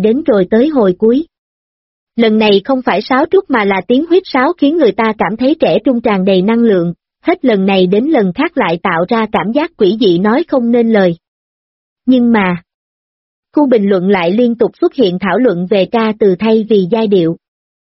đến rồi tới hồi cuối. Lần này không phải sáo trúc mà là tiếng huýt sáo khiến người ta cảm thấy trẻ trung tràn đầy năng lượng, hết lần này đến lần khác lại tạo ra cảm giác quỷ dị nói không nên lời. Nhưng mà, khu bình luận lại liên tục xuất hiện thảo luận về ca từ thay vì giai điệu.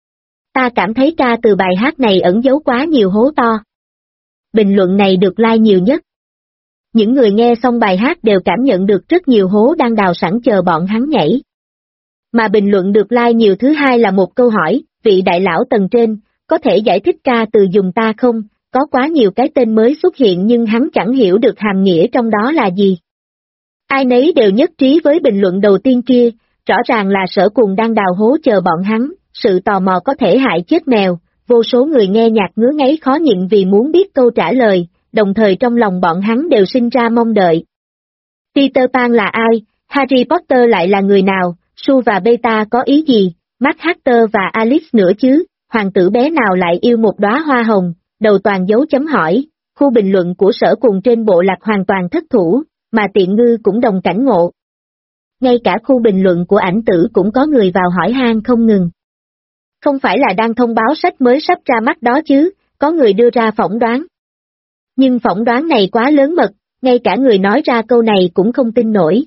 Ta cảm thấy ca từ bài hát này ẩn giấu quá nhiều hố to. Bình luận này được like nhiều nhất. Những người nghe xong bài hát đều cảm nhận được rất nhiều hố đang đào sẵn chờ bọn hắn nhảy. Mà bình luận được like nhiều thứ hai là một câu hỏi, vị đại lão tầng trên, có thể giải thích ca từ dùng ta không, có quá nhiều cái tên mới xuất hiện nhưng hắn chẳng hiểu được hàm nghĩa trong đó là gì. Ai nấy đều nhất trí với bình luận đầu tiên kia, rõ ràng là Sở Cùng đang đào hố chờ bọn hắn, sự tò mò có thể hại chết mèo, vô số người nghe nhạc ngứa ngáy khó nhịn vì muốn biết câu trả lời, đồng thời trong lòng bọn hắn đều sinh ra mong đợi. Peter Pan là ai? Harry Potter lại là người nào? Su và Beta có ý gì? Max Hatter và Alice nữa chứ? Hoàng tử bé nào lại yêu một đóa hoa hồng? Đầu toàn dấu chấm hỏi, khu bình luận của Sở Cùng trên bộ lạc hoàn toàn thất thủ, mà Tiện Ngư cũng đồng cảnh ngộ. Ngay cả khu bình luận của Ảnh Tử cũng có người vào hỏi han không ngừng. Không phải là đang thông báo sách mới sắp ra mắt đó chứ, có người đưa ra phỏng đoán. Nhưng phỏng đoán này quá lớn mật, ngay cả người nói ra câu này cũng không tin nổi.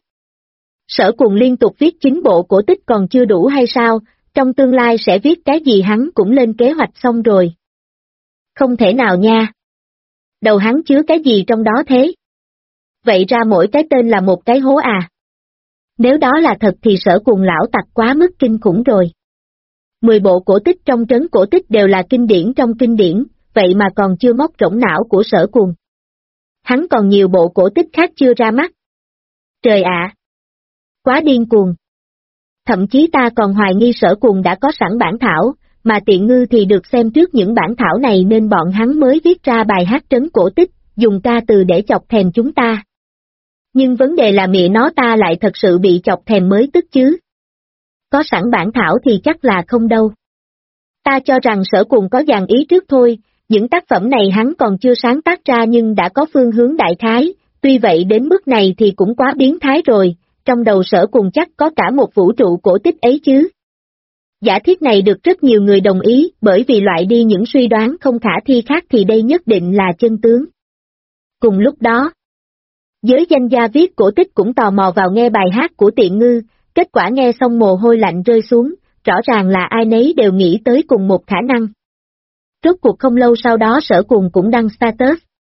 Sở Cùng liên tục viết 9 bộ cổ tích còn chưa đủ hay sao, trong tương lai sẽ viết cái gì hắn cũng lên kế hoạch xong rồi. Không thể nào nha. Đầu hắn chứa cái gì trong đó thế? Vậy ra mỗi cái tên là một cái hố à? Nếu đó là thật thì Sở Cùng lão tặc quá mức kinh khủng rồi. 10 bộ cổ tích trong trấn cổ tích đều là kinh điển trong kinh điển, vậy mà còn chưa móc rỗng não của Sở Cùng. Hắn còn nhiều bộ cổ tích khác chưa ra mắt. Trời ạ! Quá điên cuồng. Thậm chí ta còn hoài nghi Sở Cùng đã có sẵn bản thảo, mà Tiện Ngư thì được xem trước những bản thảo này nên bọn hắn mới viết ra bài hát trấn cổ tích, dùng ca từ để chọc thèm chúng ta. Nhưng vấn đề là mẹ nó ta lại thật sự bị chọc thèm mới tức chứ. Có sẵn bản thảo thì chắc là không đâu. Ta cho rằng Sở Cùng có dàn ý trước thôi, những tác phẩm này hắn còn chưa sáng tác ra nhưng đã có phương hướng đại khái, tuy vậy đến mức này thì cũng quá biến thái rồi, trong đầu Sở Cùng chắc có cả một vũ trụ cổ tích ấy chứ. Giả thiết này được rất nhiều người đồng ý, bởi vì loại đi những suy đoán không khả thi khác thì đây nhất định là chân tướng. Cùng lúc đó, giới danh gia viết cổ tích cũng tò mò vào nghe bài hát của Tiện Ngư, kết quả nghe xong mồ hôi lạnh rơi xuống, rõ ràng là ai nấy đều nghĩ tới cùng một khả năng. Rốt cuộc không lâu sau đó Sở Cùng cũng đăng status.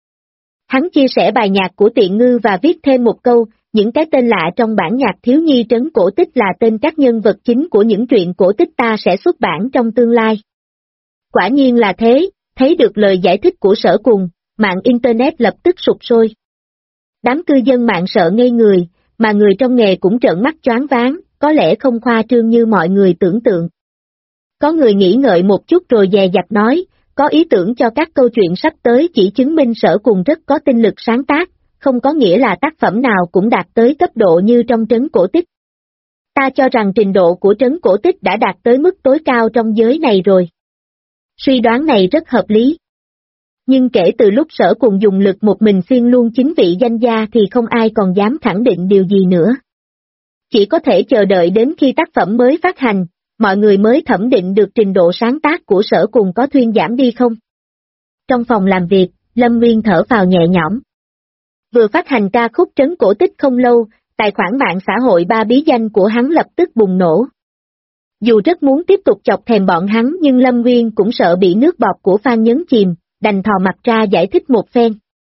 Hắn chia sẻ bài nhạc của Tiện Ngư và viết thêm một câu, những cái tên lạ trong bản nhạc thiếu nhi trấn cổ tích là tên các nhân vật chính của những truyện cổ tích ta sẽ xuất bản trong tương lai. Quả nhiên là thế, thấy được lời giải thích của Sở Cùng, mạng Internet lập tức sụp sôi. Đám cư dân mạng sợ ngây người, mà người trong nghề cũng trợn mắt choáng váng, có lẽ không khoa trương như mọi người tưởng tượng. Có người nghĩ ngợi một chút rồi dè dặt nói, có ý tưởng cho các câu chuyện sắp tới chỉ chứng minh Sở Cùng rất có tinh lực sáng tác, không có nghĩa là tác phẩm nào cũng đạt tới cấp độ như trong trấn cổ tích. Ta cho rằng trình độ của trấn cổ tích đã đạt tới mức tối cao trong giới này rồi. Suy đoán này rất hợp lý. Nhưng kể từ lúc Sở Cùng dùng lực một mình xiên luôn 9 vị danh gia thì không ai còn dám khẳng định điều gì nữa. Chỉ có thể chờ đợi đến khi tác phẩm mới phát hành, mọi người mới thẩm định được trình độ sáng tác của Sở Cùng có thuyên giảm đi không. Trong phòng làm việc, Lâm Nguyên thở phào nhẹ nhõm. Vừa phát hành ca khúc trấn cổ tích không lâu, tài khoản mạng xã hội ba bí danh của hắn lập tức bùng nổ. Dù rất muốn tiếp tục chọc thèm bọn hắn nhưng Lâm Nguyên cũng sợ bị nước bọt của fan nhấn chìm, đành thò mặt ra giải thích một phen.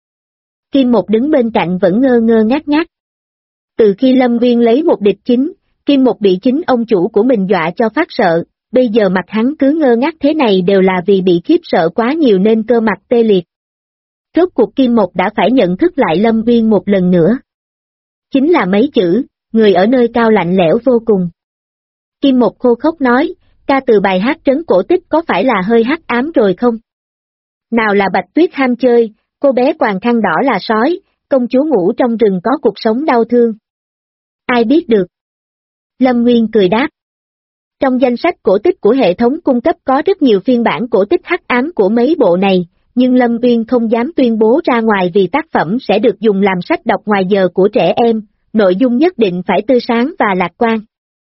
Kim Một đứng bên cạnh vẫn ngơ ngơ ngác ngác. Từ khi Lâm Nguyên lấy một địch chính, Kim Một bị chính ông chủ của mình dọa cho phát sợ, bây giờ mặt hắn cứ ngơ ngác thế này đều là vì bị khiếp sợ quá nhiều nên cơ mặt tê liệt. Rốt cuộc Kim Một đã phải nhận thức lại Lâm Nguyên một lần nữa. Chính là mấy chữ, người ở nơi cao lạnh lẽo vô cùng. Kim Một khô khốc nói, ca từ bài hát trấn cổ tích có phải là hơi hắc ám rồi không? Nào là Bạch Tuyết ham chơi, cô bé quàng khăn đỏ là sói, công chúa ngủ trong rừng có cuộc sống đau thương. Ai biết được? Lâm Nguyên cười đáp. Trong danh sách cổ tích của hệ thống cung cấp có rất nhiều phiên bản cổ tích hắc ám của mấy bộ này, nhưng Lâm Nguyên không dám tuyên bố ra ngoài vì tác phẩm sẽ được dùng làm sách đọc ngoài giờ của trẻ em, nội dung nhất định phải tươi sáng và lạc quan.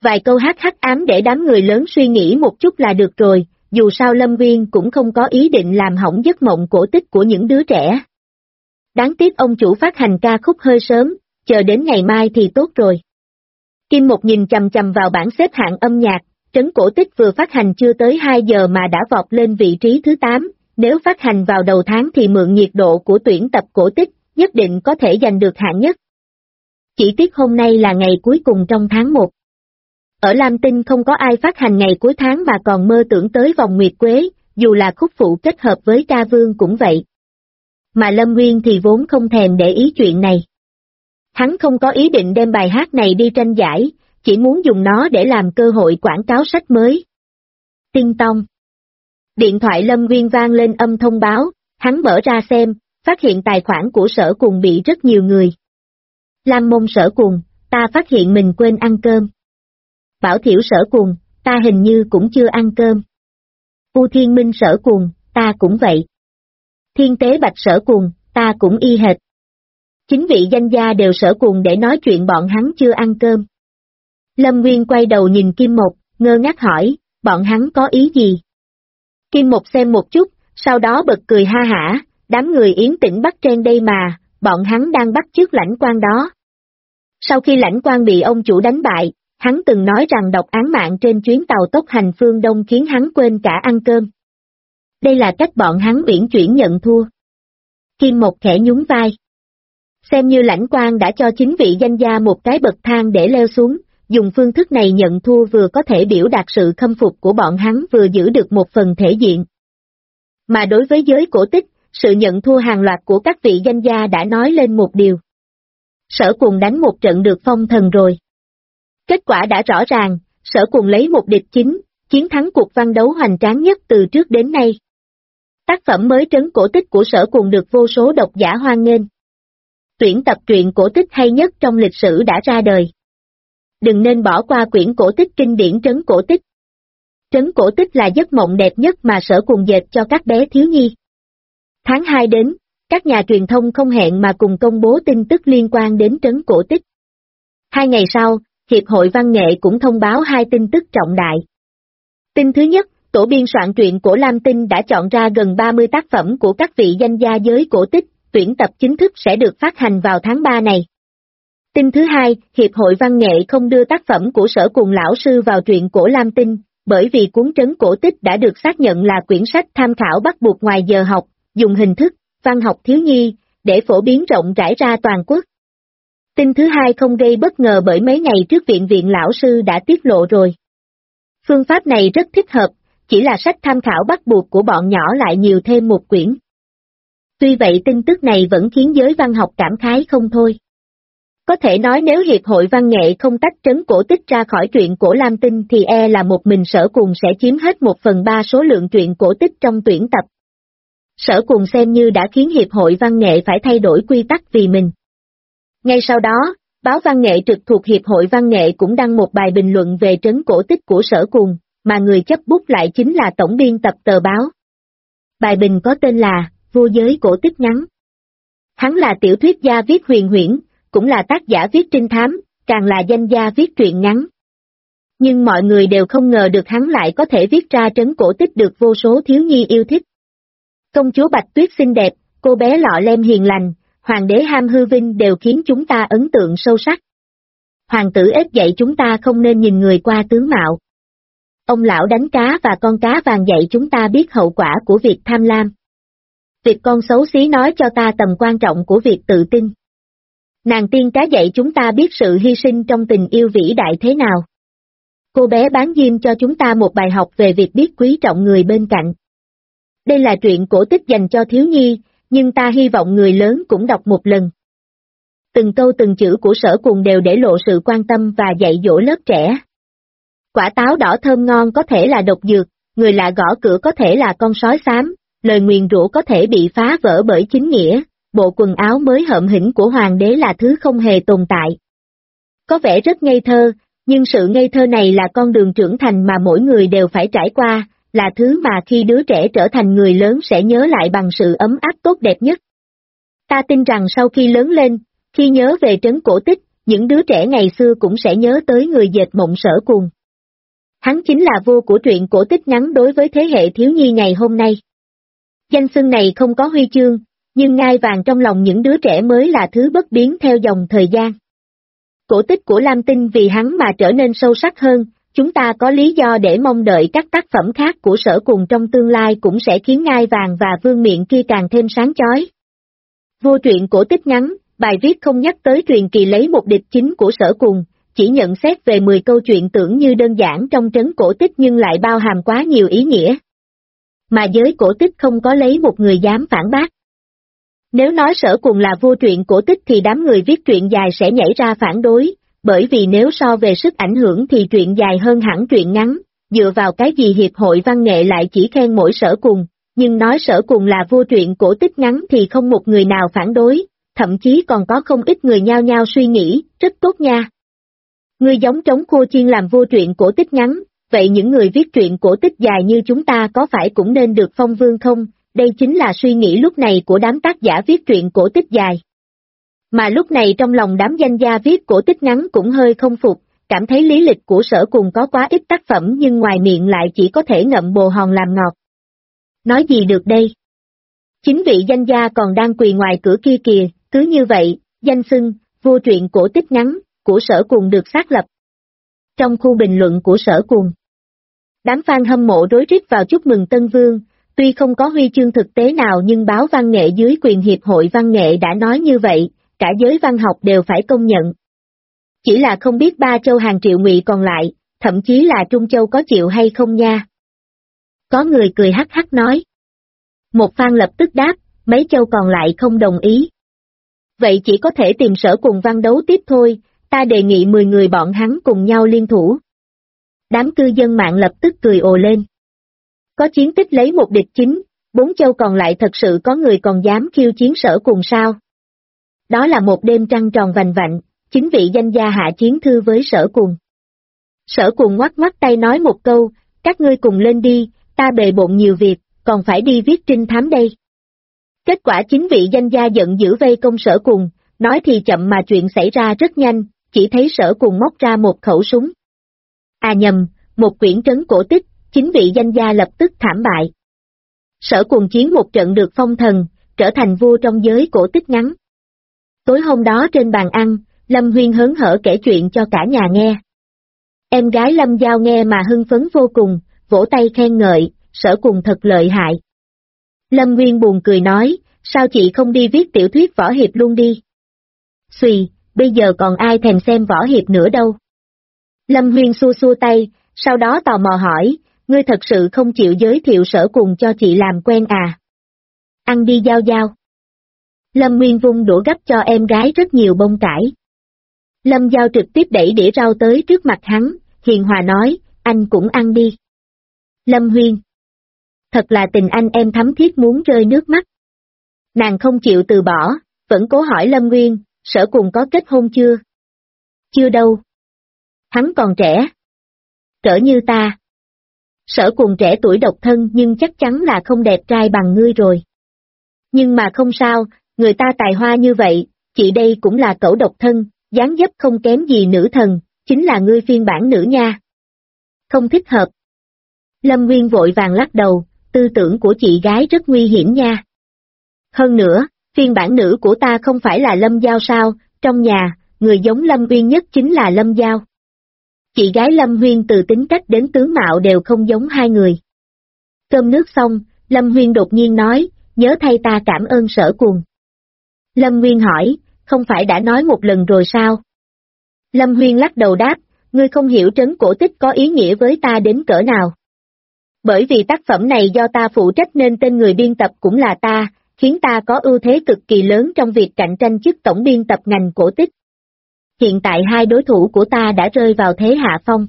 Vài câu hát hắc ám để đám người lớn suy nghĩ một chút là được rồi, dù sao Lâm Nguyên cũng không có ý định làm hỏng giấc mộng cổ tích của những đứa trẻ. Đáng tiếc ông chủ phát hành ca khúc hơi sớm, chờ đến ngày mai thì tốt rồi. Kim Một nhìn chằm chằm vào bảng xếp hạng âm nhạc, trấn cổ tích vừa phát hành chưa tới 2 giờ mà đã vọt lên vị trí thứ 8, nếu phát hành vào đầu tháng thì mượn nhiệt độ của tuyển tập cổ tích, nhất định có thể giành được hạng nhất. Chỉ tiếc hôm nay là ngày cuối cùng trong tháng 1. Ở Lam Tinh không có ai phát hành ngày cuối tháng mà còn mơ tưởng tới vòng nguyệt quế, dù là khúc phụ kết hợp với ca vương cũng vậy. Mà Lâm Nguyên thì vốn không thèm để ý chuyện này. Hắn không có ý định đem bài hát này đi tranh giải, chỉ muốn dùng nó để làm cơ hội quảng cáo sách mới. Tinh tông. Điện thoại Lâm Nguyên vang lên âm thông báo, hắn mở ra xem, phát hiện tài khoản của Sở Cùng bị rất nhiều người. Lam Mông Sở Cùng, ta phát hiện mình quên ăn cơm. Bảo Thiểu Sở Cùng, ta hình như cũng chưa ăn cơm. U Thiên Minh Sở Cùng, ta cũng vậy. Thiên Tế Bạch Sở Cùng, ta cũng y hệt. Chính vị danh gia đều Sở Cùng để nói chuyện bọn hắn chưa ăn cơm. Lâm Nguyên quay đầu nhìn Kim Một, ngơ ngác hỏi, bọn hắn có ý gì? Kim Một xem một chút, sau đó bật cười ha hả, đám người Yến Tĩnh bắt trên đây mà, bọn hắn đang bắt chước Lãnh Quan đó. Sau khi Lãnh Quan bị ông chủ đánh bại, hắn từng nói rằng độc án mạng trên chuyến tàu tốc hành phương Đông khiến hắn quên cả ăn cơm. Đây là cách bọn hắn uyển chuyển nhận thua. Kim Một khẽ nhún vai. Xem như Lãnh Quan đã cho chính vị danh gia một cái bậc thang để leo xuống, dùng phương thức này nhận thua vừa có thể biểu đạt sự khâm phục của bọn hắn vừa giữ được một phần thể diện. Mà đối với giới cổ tích, sự nhận thua hàng loạt của các vị danh gia đã nói lên một điều. Sở Cùng đánh một trận được phong thần rồi. Kết quả đã rõ ràng, Sở Cùng lấy một địch chính, chiến thắng cuộc văn đấu hoành tráng nhất từ trước đến nay. Tác phẩm mới trấn cổ tích của Sở Cùng được vô số độc giả hoan nghênh. Tuyển tập truyện cổ tích hay nhất trong lịch sử đã ra đời. Đừng nên bỏ qua quyển cổ tích kinh điển trấn cổ tích. Trấn cổ tích là giấc mộng đẹp nhất mà Sở Cùng dệt cho các bé thiếu nhi. Tháng 2 đến, các nhà truyền thông không hẹn mà cùng công bố tin tức liên quan đến trấn cổ tích. 2 ngày sau, Hiệp hội Văn nghệ cũng thông báo 2 tin tức trọng đại. Tin thứ nhất, tổ biên soạn truyện cổ Lam Tinh đã chọn ra gần 30 tác phẩm của các vị danh gia giới cổ tích, tuyển tập chính thức sẽ được phát hành vào tháng 3 này. Tin thứ hai, Hiệp hội Văn nghệ không đưa tác phẩm của Sở Cùng lão sư vào truyện cổ Lam Tinh, bởi vì cuốn trấn cổ tích đã được xác nhận là quyển sách tham khảo bắt buộc ngoài giờ học, dùng hình thức, văn học thiếu nhi, để phổ biến rộng rãi ra toàn quốc. Tin thứ hai không gây bất ngờ bởi mấy ngày trước viện lão sư đã tiết lộ rồi. Phương pháp này rất thích hợp, chỉ là sách tham khảo bắt buộc của bọn nhỏ lại nhiều thêm một quyển. Tuy vậy tin tức này vẫn khiến giới văn học cảm khái không thôi. Có thể nói nếu Hiệp hội Văn nghệ không tách trấn cổ tích ra khỏi truyện cổ Lam Tinh thì là một mình Sở Cùng sẽ chiếm hết 1/3 số lượng truyện cổ tích trong tuyển tập. Sở Cùng xem như đã khiến Hiệp hội Văn nghệ phải thay đổi quy tắc vì mình. Ngay sau đó, báo Văn nghệ trực thuộc Hiệp hội Văn nghệ cũng đăng một bài bình luận về trấn cổ tích của Sở Cùng, mà người chấp bút lại chính là tổng biên tập tờ báo. Bài bình có tên là Vô giới cổ tích ngắn. Hắn là tiểu thuyết gia viết huyền huyễn, cũng là tác giả viết trinh thám, càng là danh gia viết truyện ngắn. Nhưng mọi người đều không ngờ được hắn lại có thể viết ra trấn cổ tích được vô số thiếu nhi yêu thích. Công chúa Bạch Tuyết xinh đẹp, cô bé Lọ Lem hiền lành, hoàng đế ham hư vinh đều khiến chúng ta ấn tượng sâu sắc. Hoàng tử ếch dạy chúng ta không nên nhìn người qua tướng mạo. Ông lão đánh cá và con cá vàng dạy chúng ta biết hậu quả của việc tham lam. Việc con xấu xí nói cho ta tầm quan trọng của việc tự tin. Nàng tiên cá dạy chúng ta biết sự hy sinh trong tình yêu vĩ đại thế nào. Cô bé bán diêm cho chúng ta một bài học về việc biết quý trọng người bên cạnh. Đây là truyện cổ tích dành cho thiếu nhi, nhưng ta hy vọng người lớn cũng đọc một lần. Từng câu từng chữ của Sở Cùng đều để lộ sự quan tâm và dạy dỗ lớp trẻ. Quả táo đỏ thơm ngon có thể là độc dược, người lạ gõ cửa có thể là con sói xám, lời nguyền rủa có thể bị phá vỡ bởi chính nghĩa, bộ quần áo mới hợm hĩnh của hoàng đế là thứ không hề tồn tại. Có vẻ rất ngây thơ, nhưng sự ngây thơ này là con đường trưởng thành mà mỗi người đều phải trải qua, là thứ mà khi đứa trẻ trở thành người lớn sẽ nhớ lại bằng sự ấm áp tốt đẹp nhất. Ta tin rằng sau khi lớn lên, khi nhớ về trấn cổ tích, những đứa trẻ ngày xưa cũng sẽ nhớ tới người dệt mộng Sở Cuồng. Hắn chính là vua của truyện cổ tích ngắn đối với thế hệ thiếu nhi ngày hôm nay. Danh xưng này không có huy chương, nhưng ngai vàng trong lòng những đứa trẻ mới là thứ bất biến theo dòng thời gian. Cổ tích của Lam Tinh vì hắn mà trở nên sâu sắc hơn, chúng ta có lý do để mong đợi các tác phẩm khác của Sở Cuồng trong tương lai cũng sẽ khiến ngai vàng và vương miện kia càng thêm sáng chói. Vô truyện cổ tích ngắn, bài viết không nhắc tới truyền kỳ lấy một địch chính của Sở Cuồng, chỉ nhận xét về 10 câu chuyện tưởng như đơn giản trong trấn cổ tích nhưng lại bao hàm quá nhiều ý nghĩa. Mà giới cổ tích không có lấy một người dám phản bác. Nếu nói Sở Cuồng là vô truyện cổ tích thì đám người viết truyện dài sẽ nhảy ra phản đối, bởi vì nếu so về sức ảnh hưởng thì truyện dài hơn hẳn truyện ngắn, dựa vào cái gì Hiệp hội Văn nghệ lại chỉ khen mỗi Sở Cuồng, nhưng nói Sở Cuồng là vô truyện cổ tích ngắn thì không một người nào phản đối, thậm chí còn có không ít người nhao nhao suy nghĩ, rất tốt nha. Ngươi giống trống khô chiên làm vô truyện cổ tích ngắn, vậy những người viết truyện cổ tích dài như chúng ta có phải cũng nên được phong vương không? Đây chính là suy nghĩ lúc này của đám tác giả viết truyện cổ tích dài. Mà lúc này trong lòng đám danh gia viết cổ tích ngắn cũng hơi không phục, cảm thấy lý lịch của Sở Cuồng có quá ít tác phẩm nhưng ngoài miệng lại chỉ có thể ngậm bồ hòn làm ngọt. Nói gì được đây? Chính vị danh gia còn đang quỳ ngoài cửa kia kìa, cứ như vậy, danh xưng, vô truyện cổ tích ngắn, của Sở Cuồng được xác lập. Trong khu bình luận của Sở Cuồng, đám fan hâm mộ rối rít vào chúc mừng Tân Vương, tuy không có huy chương thực tế nào nhưng báo văn nghệ dưới quyền Hiệp hội Văn nghệ đã nói như vậy, cả giới văn học đều phải công nhận. Chỉ là không biết ba châu hàng triệu ngụy còn lại, thậm chí là Trung Châu có chịu hay không nha. Có người cười hắc hắc nói. Một fan lập tức đáp, mấy châu còn lại không đồng ý. Vậy chỉ có thể tìm Sở Cuồng văn đấu tiếp thôi, ta đề nghị 10 người bọn hắn cùng nhau liên thủ. Đám cư dân mạng lập tức cười ồ lên. Có chiến tích lấy một địch chính, 4 châu còn lại thật sự có người còn dám khiêu chiến Sở Cuồng sao? Đó là một đêm trăng tròn vành vạnh, chính vị danh gia hạ chiến thư với Sở Cuồng. Sở Cuồng ngoắc ngoắc tay nói một câu, các ngươi cùng lên đi, ta bề bộn nhiều việc, còn phải đi viết trinh thám đây. Kết quả chính vị danh gia giận dữ vây công Sở Cuồng, nói thì chậm mà chuyện xảy ra rất nhanh, chỉ thấy Sở Cuồng móc ra một khẩu súng. À nhầm, một quyển trấn cổ tích, chính vị danh gia lập tức thảm bại. Sở Cuồng chiến một trận được phong thần, trở thành vua trong giới cổ tích ngắn. Tối hôm đó trên bàn ăn, Lâm Huyên hớn hở kể chuyện cho cả nhà nghe. Em gái Lâm Giao nghe mà hưng phấn vô cùng, vỗ tay khen ngợi, Sở Cuồng thật lợi hại. Lâm Huyên buồn cười nói, sao chị không đi viết tiểu thuyết võ hiệp luôn đi? Xùy, bây giờ còn ai thèm xem võ hiệp nữa đâu. Lâm Huyên xua xua tay, sau đó tò mò hỏi, ngươi thật sự không chịu giới thiệu Sở Cuồng cho chị làm quen à? Ăn đi Giao Giao. Lâm Huyên vung đũa gắp cho em gái rất nhiều bông cải. Lâm Giao trực tiếp đẩy đĩa rau tới trước mặt hắn, hiền hòa nói, anh cũng ăn đi. Lâm Huyên. Thật là tình anh em thắm thiết muốn rơi nước mắt. Nàng không chịu từ bỏ, vẫn cố hỏi Lâm Nguyên, Sở Cuồng có kết hôn chưa? Chưa đâu. Hắn còn trẻ. Cỡ như ta. Sở Cuồng trẻ tuổi độc thân nhưng chắc chắn là không đẹp trai bằng ngươi rồi. Nhưng mà không sao, người ta tài hoa như vậy, chị đây cũng là cẩu độc thân, dáng dấp không kém gì nữ thần, chính là ngươi phiên bản nữ nha. Không thích hợp. Lâm Nguyên vội vàng lắc đầu, tư tưởng của chị gái rất nguy hiểm nha. Hơn nữa, phiên bản nữ của ta không phải là Lâm Giao sao, trong nhà, người giống Lâm Uyên nhất chính là Lâm Giao. Chị gái Lâm Huyên từ tính cách đến tướng mạo đều không giống hai người. Cơm nước xong, Lâm Huyên đột nhiên nói, nhớ thay ta cảm ơn Sở Cuồng. Lâm Nguyên hỏi, không phải đã nói một lần rồi sao? Lâm Huyên lắc đầu đáp, ngươi không hiểu trấn cổ tích có ý nghĩa với ta đến cỡ nào. Bởi vì tác phẩm này do ta phụ trách nên tên người biên tập cũng là ta, khiến ta có ưu thế cực kỳ lớn trong việc cạnh tranh chức tổng biên tập ngành cổ tích. Hiện tại hai đối thủ của ta đã rơi vào thế hạ phong.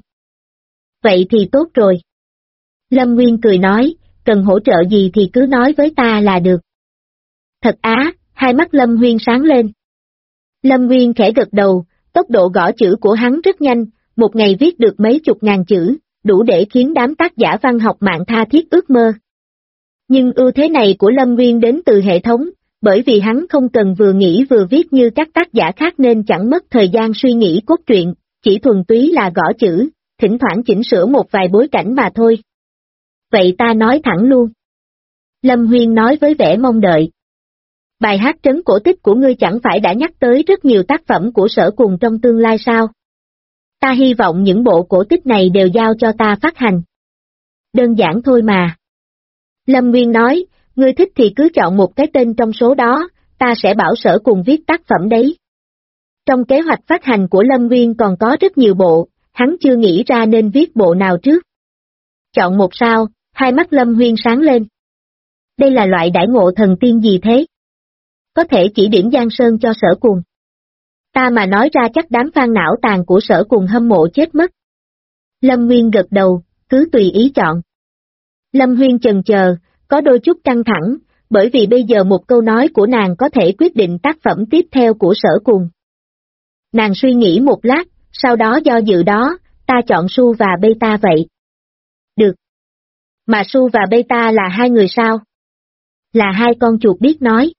Vậy thì tốt rồi. Lâm Nguyên cười nói, cần hỗ trợ gì thì cứ nói với ta là được. Thật á, hai mắt Lâm Nguyên sáng lên. Lâm Nguyên khẽ gật đầu, tốc độ gõ chữ của hắn rất nhanh, một ngày viết được mấy chục ngàn chữ, đủ để khiến đám tác giả văn học mạng tha thiết ước mơ. Nhưng ưu thế này của Lâm Nguyên đến từ hệ thống, bởi vì hắn không cần vừa nghĩ vừa viết như các tác giả khác nên chẳng mất thời gian suy nghĩ cốt truyện, chỉ thuần túy là gõ chữ, thỉnh thoảng chỉnh sửa một vài bối cảnh mà thôi. Vậy ta nói thẳng luôn. Lâm Huyên nói với vẻ mong đợi. Bài hát trấn cổ tích của ngươi chẳng phải đã nhắc tới rất nhiều tác phẩm của Sở Cùng trong tương lai sao? Ta hy vọng những bộ cổ tích này đều giao cho ta phát hành. Đơn giản thôi mà. Lâm Nguyên nói, ngươi thích thì cứ chọn một cái tên trong số đó, ta sẽ bảo Sở Cùng viết tác phẩm đấy. Trong kế hoạch phát hành của Lâm Nguyên còn có rất nhiều bộ, hắn chưa nghĩ ra nên viết bộ nào trước. Chọn một sao, hai mắt Lâm Huyên sáng lên. Đây là loại đãi ngộ thần tiên gì thế? Có thể chỉ điểm Giang Sơn cho Sở Cùng. Ta mà nói ra chắc đám fan não tàn của Sở Cùng hâm mộ chết mất. Lâm Nguyên gật đầu, cứ tùy ý chọn. Lâm Huyên chần chờ, có đôi chút căng thẳng, bởi vì bây giờ một câu nói của nàng có thể quyết định tác phẩm tiếp theo của Sở Cùng. Nàng suy nghĩ một lát, sau đó do dự đó, ta chọn Su và Beta vậy. Được. Mà Su và Beta là hai người sao? Là hai con chuột biết nói.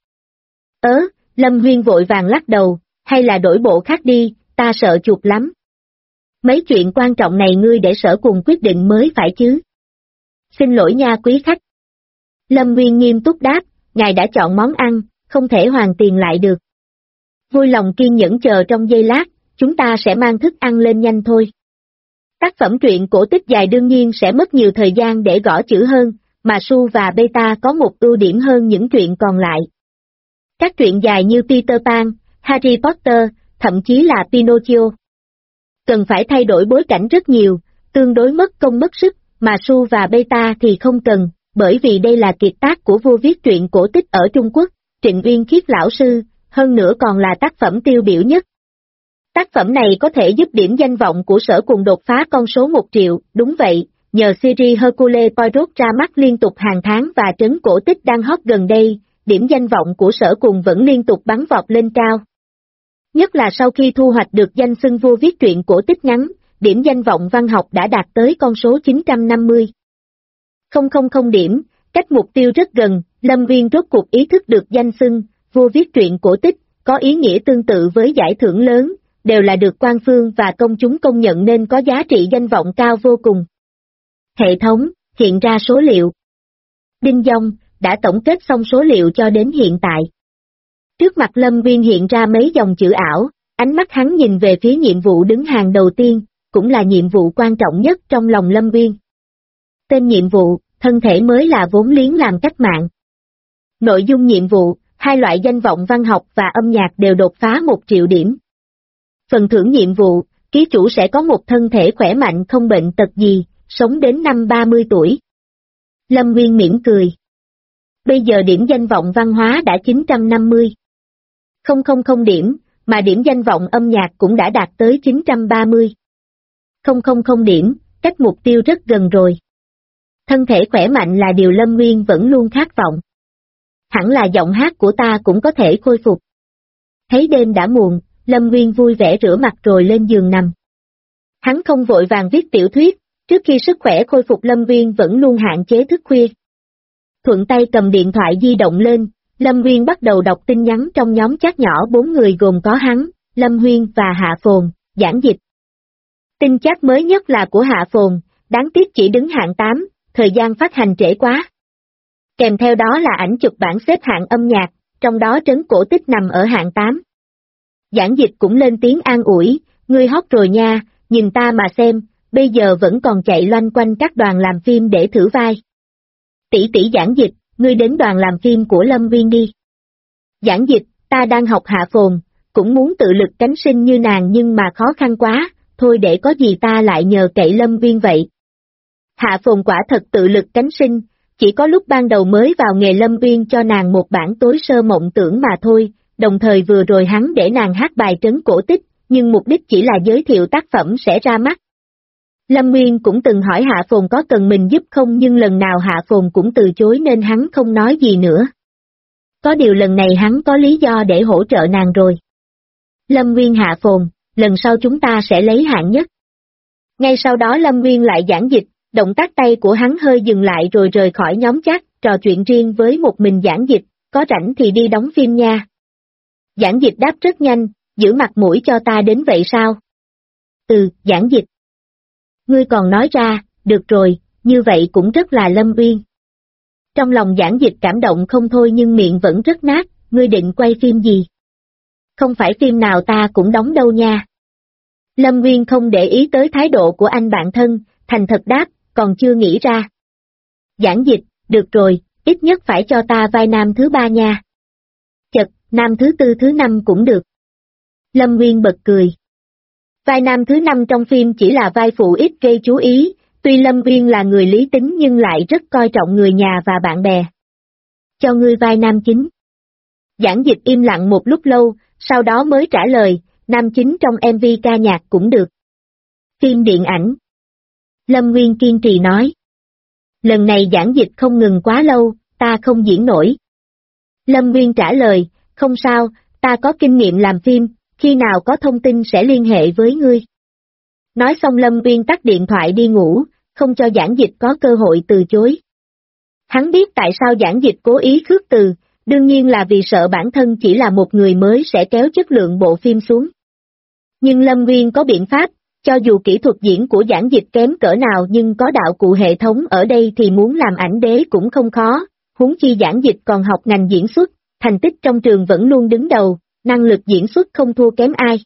Lâm Huyên vội vàng lắc đầu, hay là đổi bộ khác đi, ta sợ chuột lắm. Mấy chuyện quan trọng này ngươi để Sở Cùng quyết định mới phải chứ. Xin lỗi nha quý khách. Lâm Nguyên nghiêm túc đáp, ngài đã chọn món ăn, không thể hoàn tiền lại được. Vui lòng kiên nhẫn chờ trong giây lát, chúng ta sẽ mang thức ăn lên nhanh thôi. Tác phẩm truyện cổ tích dài đương nhiên sẽ mất nhiều thời gian để gõ chữ hơn, mà Su và Beta có một ưu điểm hơn những truyện còn lại. Các truyện dài như Peter Pan, Harry Potter, thậm chí là Pinocchio. Cần phải thay đổi bối cảnh rất nhiều, tương đối mất công mất sức, mà Su và Beta thì không cần, bởi vì đây là kiệt tác của vua viết truyện cổ tích ở Trung Quốc, Trịnh Uyên Khiết lão sư, hơn nữa còn là tác phẩm tiêu biểu nhất. Tác phẩm này có thể giúp điểm danh vọng của Sở Cùng đột phá con số 1 triệu, đúng vậy, nhờ series Hercule Poirot ra mắt liên tục hàng tháng và trấn cổ tích đang hot gần đây, điểm danh vọng của Sở Cùng vẫn liên tục bắn vọt lên cao. Nhất là sau khi thu hoạch được danh xưng vua viết truyện cổ tích ngắn, điểm danh vọng văn học đã đạt tới con số 950. 000 điểm, cách mục tiêu rất gần, Lâm Viên rốt cuộc ý thức được danh xưng, vua viết truyện cổ tích, có ý nghĩa tương tự với giải thưởng lớn, đều là được quan phương và công chúng công nhận nên có giá trị danh vọng cao vô cùng. Hệ thống, hiện ra số liệu. Đinh Dong, đã tổng kết xong số liệu cho đến hiện tại. Trước mặt Lâm Viên hiện ra mấy dòng chữ ảo, ánh mắt hắn nhìn về phía nhiệm vụ đứng hàng đầu tiên, cũng là nhiệm vụ quan trọng nhất trong lòng Lâm Viên. Tên nhiệm vụ, thân thể mới là vốn liếng làm cách mạng. Nội dung nhiệm vụ, hai loại danh vọng văn học và âm nhạc đều đột phá 1 triệu điểm. Phần thưởng nhiệm vụ, ký chủ sẽ có một thân thể khỏe mạnh không bệnh tật gì, sống đến năm 30 tuổi. Lâm Nguyên mỉm cười. Bây giờ điểm danh vọng văn hóa đã 950. 000 điểm, mà điểm danh vọng âm nhạc cũng đã đạt tới 930. 000 điểm, cách mục tiêu rất gần rồi. Thân thể khỏe mạnh là điều Lâm Nguyên vẫn luôn khát vọng. Hẳn là giọng hát của ta cũng có thể khôi phục. Thấy đêm đã muộn, Lâm Nguyên vui vẻ rửa mặt rồi lên giường nằm. Hắn không vội vàng viết tiểu thuyết, trước khi sức khỏe khôi phục Lâm Nguyên vẫn luôn hạn chế thức khuya. Thuận tay cầm điện thoại di động lên, Lâm Nguyên bắt đầu đọc tin nhắn trong nhóm chat nhỏ 4 người gồm có hắn, Lâm Huyên và Hạ Phồn, Giảng Dịch. Tin chat mới nhất là của Hạ Phồn, đáng tiếc chỉ đứng hạng 8, thời gian phát hành trễ quá. Kèm theo đó là ảnh chụp bảng xếp hạng âm nhạc, trong đó trấn cổ tích nằm ở hạng 8. Giảng Dịch cũng lên tiếng an ủi, ngươi hot rồi nha, nhìn ta mà xem, bây giờ vẫn còn chạy loanh quanh các đoàn làm phim để thử vai. Tỷ Giảng Dịch, ngươi đến đoàn làm phim của Lâm Viên đi. Giảng Dịch, ta đang học Hạ Phồn, cũng muốn tự lực cánh sinh như nàng nhưng mà khó khăn quá, thôi để có gì ta lại nhờ cậy Lâm Viên vậy. Hạ Phồn quả thật tự lực cánh sinh, chỉ có lúc ban đầu mới vào nghề Lâm Viên cho nàng một bản tối sơ mộng tưởng mà thôi, đồng thời vừa rồi hắn để nàng hát bài trấn cổ tích, nhưng mục đích chỉ là giới thiệu tác phẩm sẽ ra mắt. Lâm Nguyên cũng từng hỏi Hạ Phồn có cần mình giúp không nhưng lần nào Hạ Phồn cũng từ chối nên hắn không nói gì nữa. Có điều lần này hắn có lý do để hỗ trợ nàng rồi. Lâm Nguyên Hạ Phồn, lần sau chúng ta sẽ lấy hạng nhất. Ngay sau đó Lâm Nguyên lại giảng dịch, động tác tay của hắn hơi dừng lại rồi rời khỏi nhóm chat, trò chuyện riêng với một mình giảng dịch, có rảnh thì đi đóng phim nha. Giảng Dịch đáp rất nhanh, giữ mặt mũi cho ta đến vậy sao? Giảng Dịch. Ngươi còn nói ra, được rồi, như vậy cũng rất là Lâm Uyên. Trong lòng Giảng Dịch cảm động không thôi nhưng miệng vẫn rất nát, ngươi định quay phim gì? Không phải phim nào ta cũng đóng đâu nha. Lâm Uyên không để ý tới thái độ của anh bạn thân, thành thật đáp, còn chưa nghĩ ra. Giảng Dịch, được rồi, ít nhất phải cho ta vai nam thứ 3 nha. Chật, nam thứ 4 thứ 5 cũng được. Lâm Uyên bật cười. Vai nam thứ 5 trong phim chỉ là vai phụ ít gây chú ý, tuy Lâm Uyên là người lý tính nhưng lại rất coi trọng người nhà và bạn bè. Cho ngươi vai nam chính. Giảng Dịch im lặng một lúc lâu, sau đó mới trả lời, nam chính trong MV ca nhạc cũng được. Phim điện ảnh. Lâm Uyên kiên trì nói. Lần này Giảng Dịch không ngừng quá lâu, ta không diễn nổi. Lâm Uyên trả lời, không sao, ta có kinh nghiệm làm phim, khi nào có thông tin sẽ liên hệ với ngươi. Nói xong Lâm Uyên tắt điện thoại đi ngủ, không cho Giảng Dịch có cơ hội từ chối. Hắn biết tại sao Giảng Dịch cố ý khước từ, đương nhiên là vì sợ bản thân chỉ là một người mới sẽ kéo chất lượng bộ phim xuống. Nhưng Lâm Uyên có biện pháp, cho dù kỹ thuật diễn của Giảng Dịch kém cỡ nào nhưng có đạo cụ hệ thống ở đây thì muốn làm ảnh đế cũng không khó, huống chi Giảng Dịch còn học ngành diễn xuất, thành tích trong trường vẫn luôn đứng đầu, năng lực diễn xuất không thua kém ai.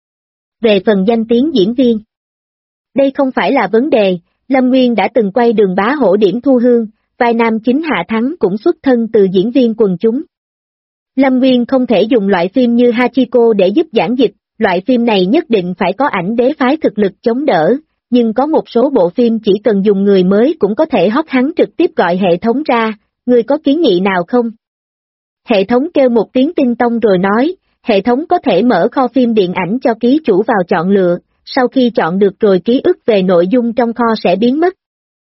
Về phần danh tiếng diễn viên, đây không phải là vấn đề, Lâm Nguyên đã từng quay Đường Bá Hổ Điểm Thu Hương, vai nam chính Hạ Thắng cũng xuất thân từ diễn viên quần chúng. Lâm Nguyên không thể dùng loại phim như Hachiko để giúp Giảng Dịch, loại phim này nhất định phải có ảnh đế phái thực lực chống đỡ, nhưng có một số bộ phim chỉ cần dùng người mới cũng có thể hot hắn trực tiếp gọi hệ thống ra, người có kiến nghị nào không? Hệ thống kêu một tiếng tinh tông rồi nói, hệ thống có thể mở kho phim điện ảnh cho ký chủ vào chọn lựa, sau khi chọn được rồi ký ức về nội dung trong kho sẽ biến mất.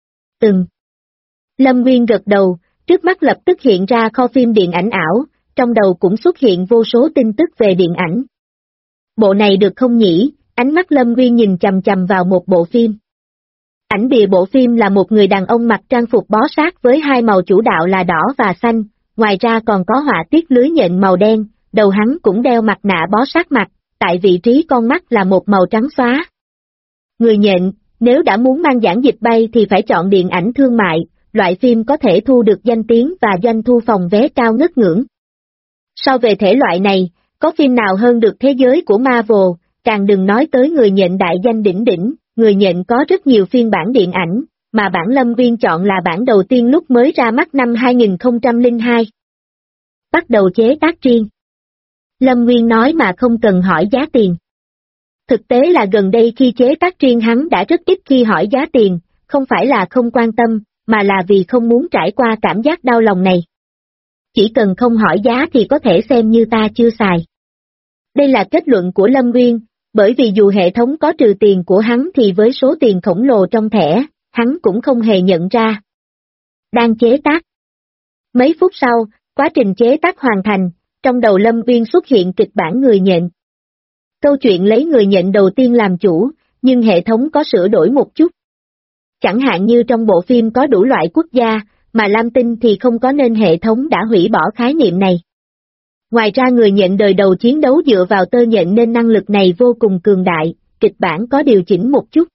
Lâm Nguyên gật đầu, trước mắt lập tức hiện ra kho phim điện ảnh ảo, trong đầu cũng xuất hiện vô số tin tức về điện ảnh. Bộ này được không nhỉ? Ánh mắt Lâm Nguyên nhìn chằm chằm vào một bộ phim. Ảnh bìa bộ phim là một người đàn ông mặc trang phục bó sát với hai màu chủ đạo là đỏ và xanh, ngoài ra còn có họa tiết lưới nhện màu đen, đầu hắn cũng đeo mặt nạ bó sát mặt, tại vị trí con mắt là một màu trắng xóa. Người nhện, nếu đã muốn mang Giảng Dịch bay thì phải chọn điện ảnh thương mại, loại phim có thể thu được danh tiếng và doanh thu phòng vé cao ngất ngưỡng. So về thể loại này, có phim nào hơn được thế giới của Marvel, càng đừng nói tới Người Nhện đại danh đỉnh đỉnh, Người Nhện có rất nhiều phiên bản điện ảnh, mà bản Lâm Nguyên chọn là bản đầu tiên lúc mới ra mắt năm 2002. Bắt đầu chế tác riêng. Lâm Nguyên nói mà không cần hỏi giá tiền. Thực tế là gần đây khi chế tác riêng hắn đã rất ít khi hỏi giá tiền, không phải là không quan tâm, mà là vì không muốn trải qua cảm giác đau lòng này. Chỉ cần không hỏi giá thì có thể xem như ta chưa xài. Đây là kết luận của Lâm Nguyên, bởi vì dù hệ thống có trừ tiền của hắn thì với số tiền khổng lồ trong thẻ, hắn cũng không hề nhận ra. Đang chế tác. Mấy phút sau, quá trình chế tác hoàn thành, trong đầu Lâm Nguyên xuất hiện kịch bản Người Nhện. Câu chuyện lấy Người Nhện đầu tiên làm chủ, nhưng hệ thống có sửa đổi một chút. Chẳng hạn như trong bộ phim có đủ loại quốc gia, mà Lam Tinh thì không có nên hệ thống đã hủy bỏ khái niệm này. Ngoài ra Người Nhện đời đầu chiến đấu dựa vào tơ nhện nên năng lực này vô cùng cường đại, kịch bản có điều chỉnh một chút.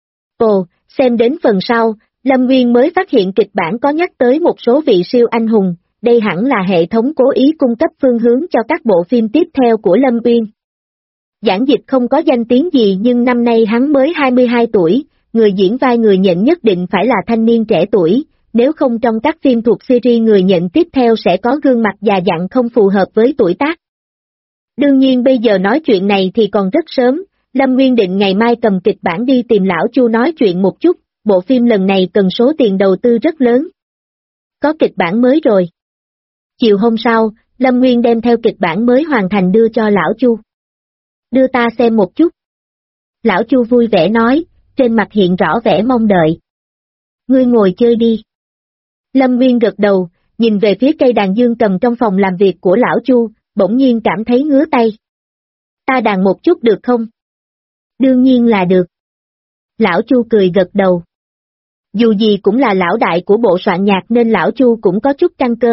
Xem đến phần sau, Lâm Nguyên mới phát hiện kịch bản có nhắc tới một số vị siêu anh hùng, đây hẳn là hệ thống cố ý cung cấp phương hướng cho các bộ phim tiếp theo của Lâm Nguyên. Giảng Dịch không có danh tiếng gì nhưng năm nay hắn mới 22 tuổi, người diễn vai Người Nhện nhất định phải là thanh niên trẻ tuổi, nếu không trong các phim thuộc series Người Nhện tiếp theo sẽ có gương mặt già dặn không phù hợp với tuổi tác. Đương nhiên bây giờ nói chuyện này thì còn rất sớm, Lâm Nguyên định ngày mai cầm kịch bản đi tìm lão Chu nói chuyện một chút, bộ phim lần này cần số tiền đầu tư rất lớn. Có kịch bản mới rồi. Chiều hôm sau, Lâm Nguyên đem theo kịch bản mới hoàn thành đưa cho lão Chu. Đưa ta xem một chút. Lão Chu vui vẻ nói, trên mặt hiện rõ vẻ mong đợi. Ngươi ngồi chơi đi. Lâm Nguyên gật đầu, nhìn về phía cây đàn dương cầm trong phòng làm việc của lão Chu, bỗng nhiên cảm thấy ngứa tay. Ta đàn một chút được không? Đương nhiên là được. Lão Chu cười gật đầu. Dù gì cũng là lão đại của bộ soạn nhạc nên lão Chu cũng có chút căn cơ,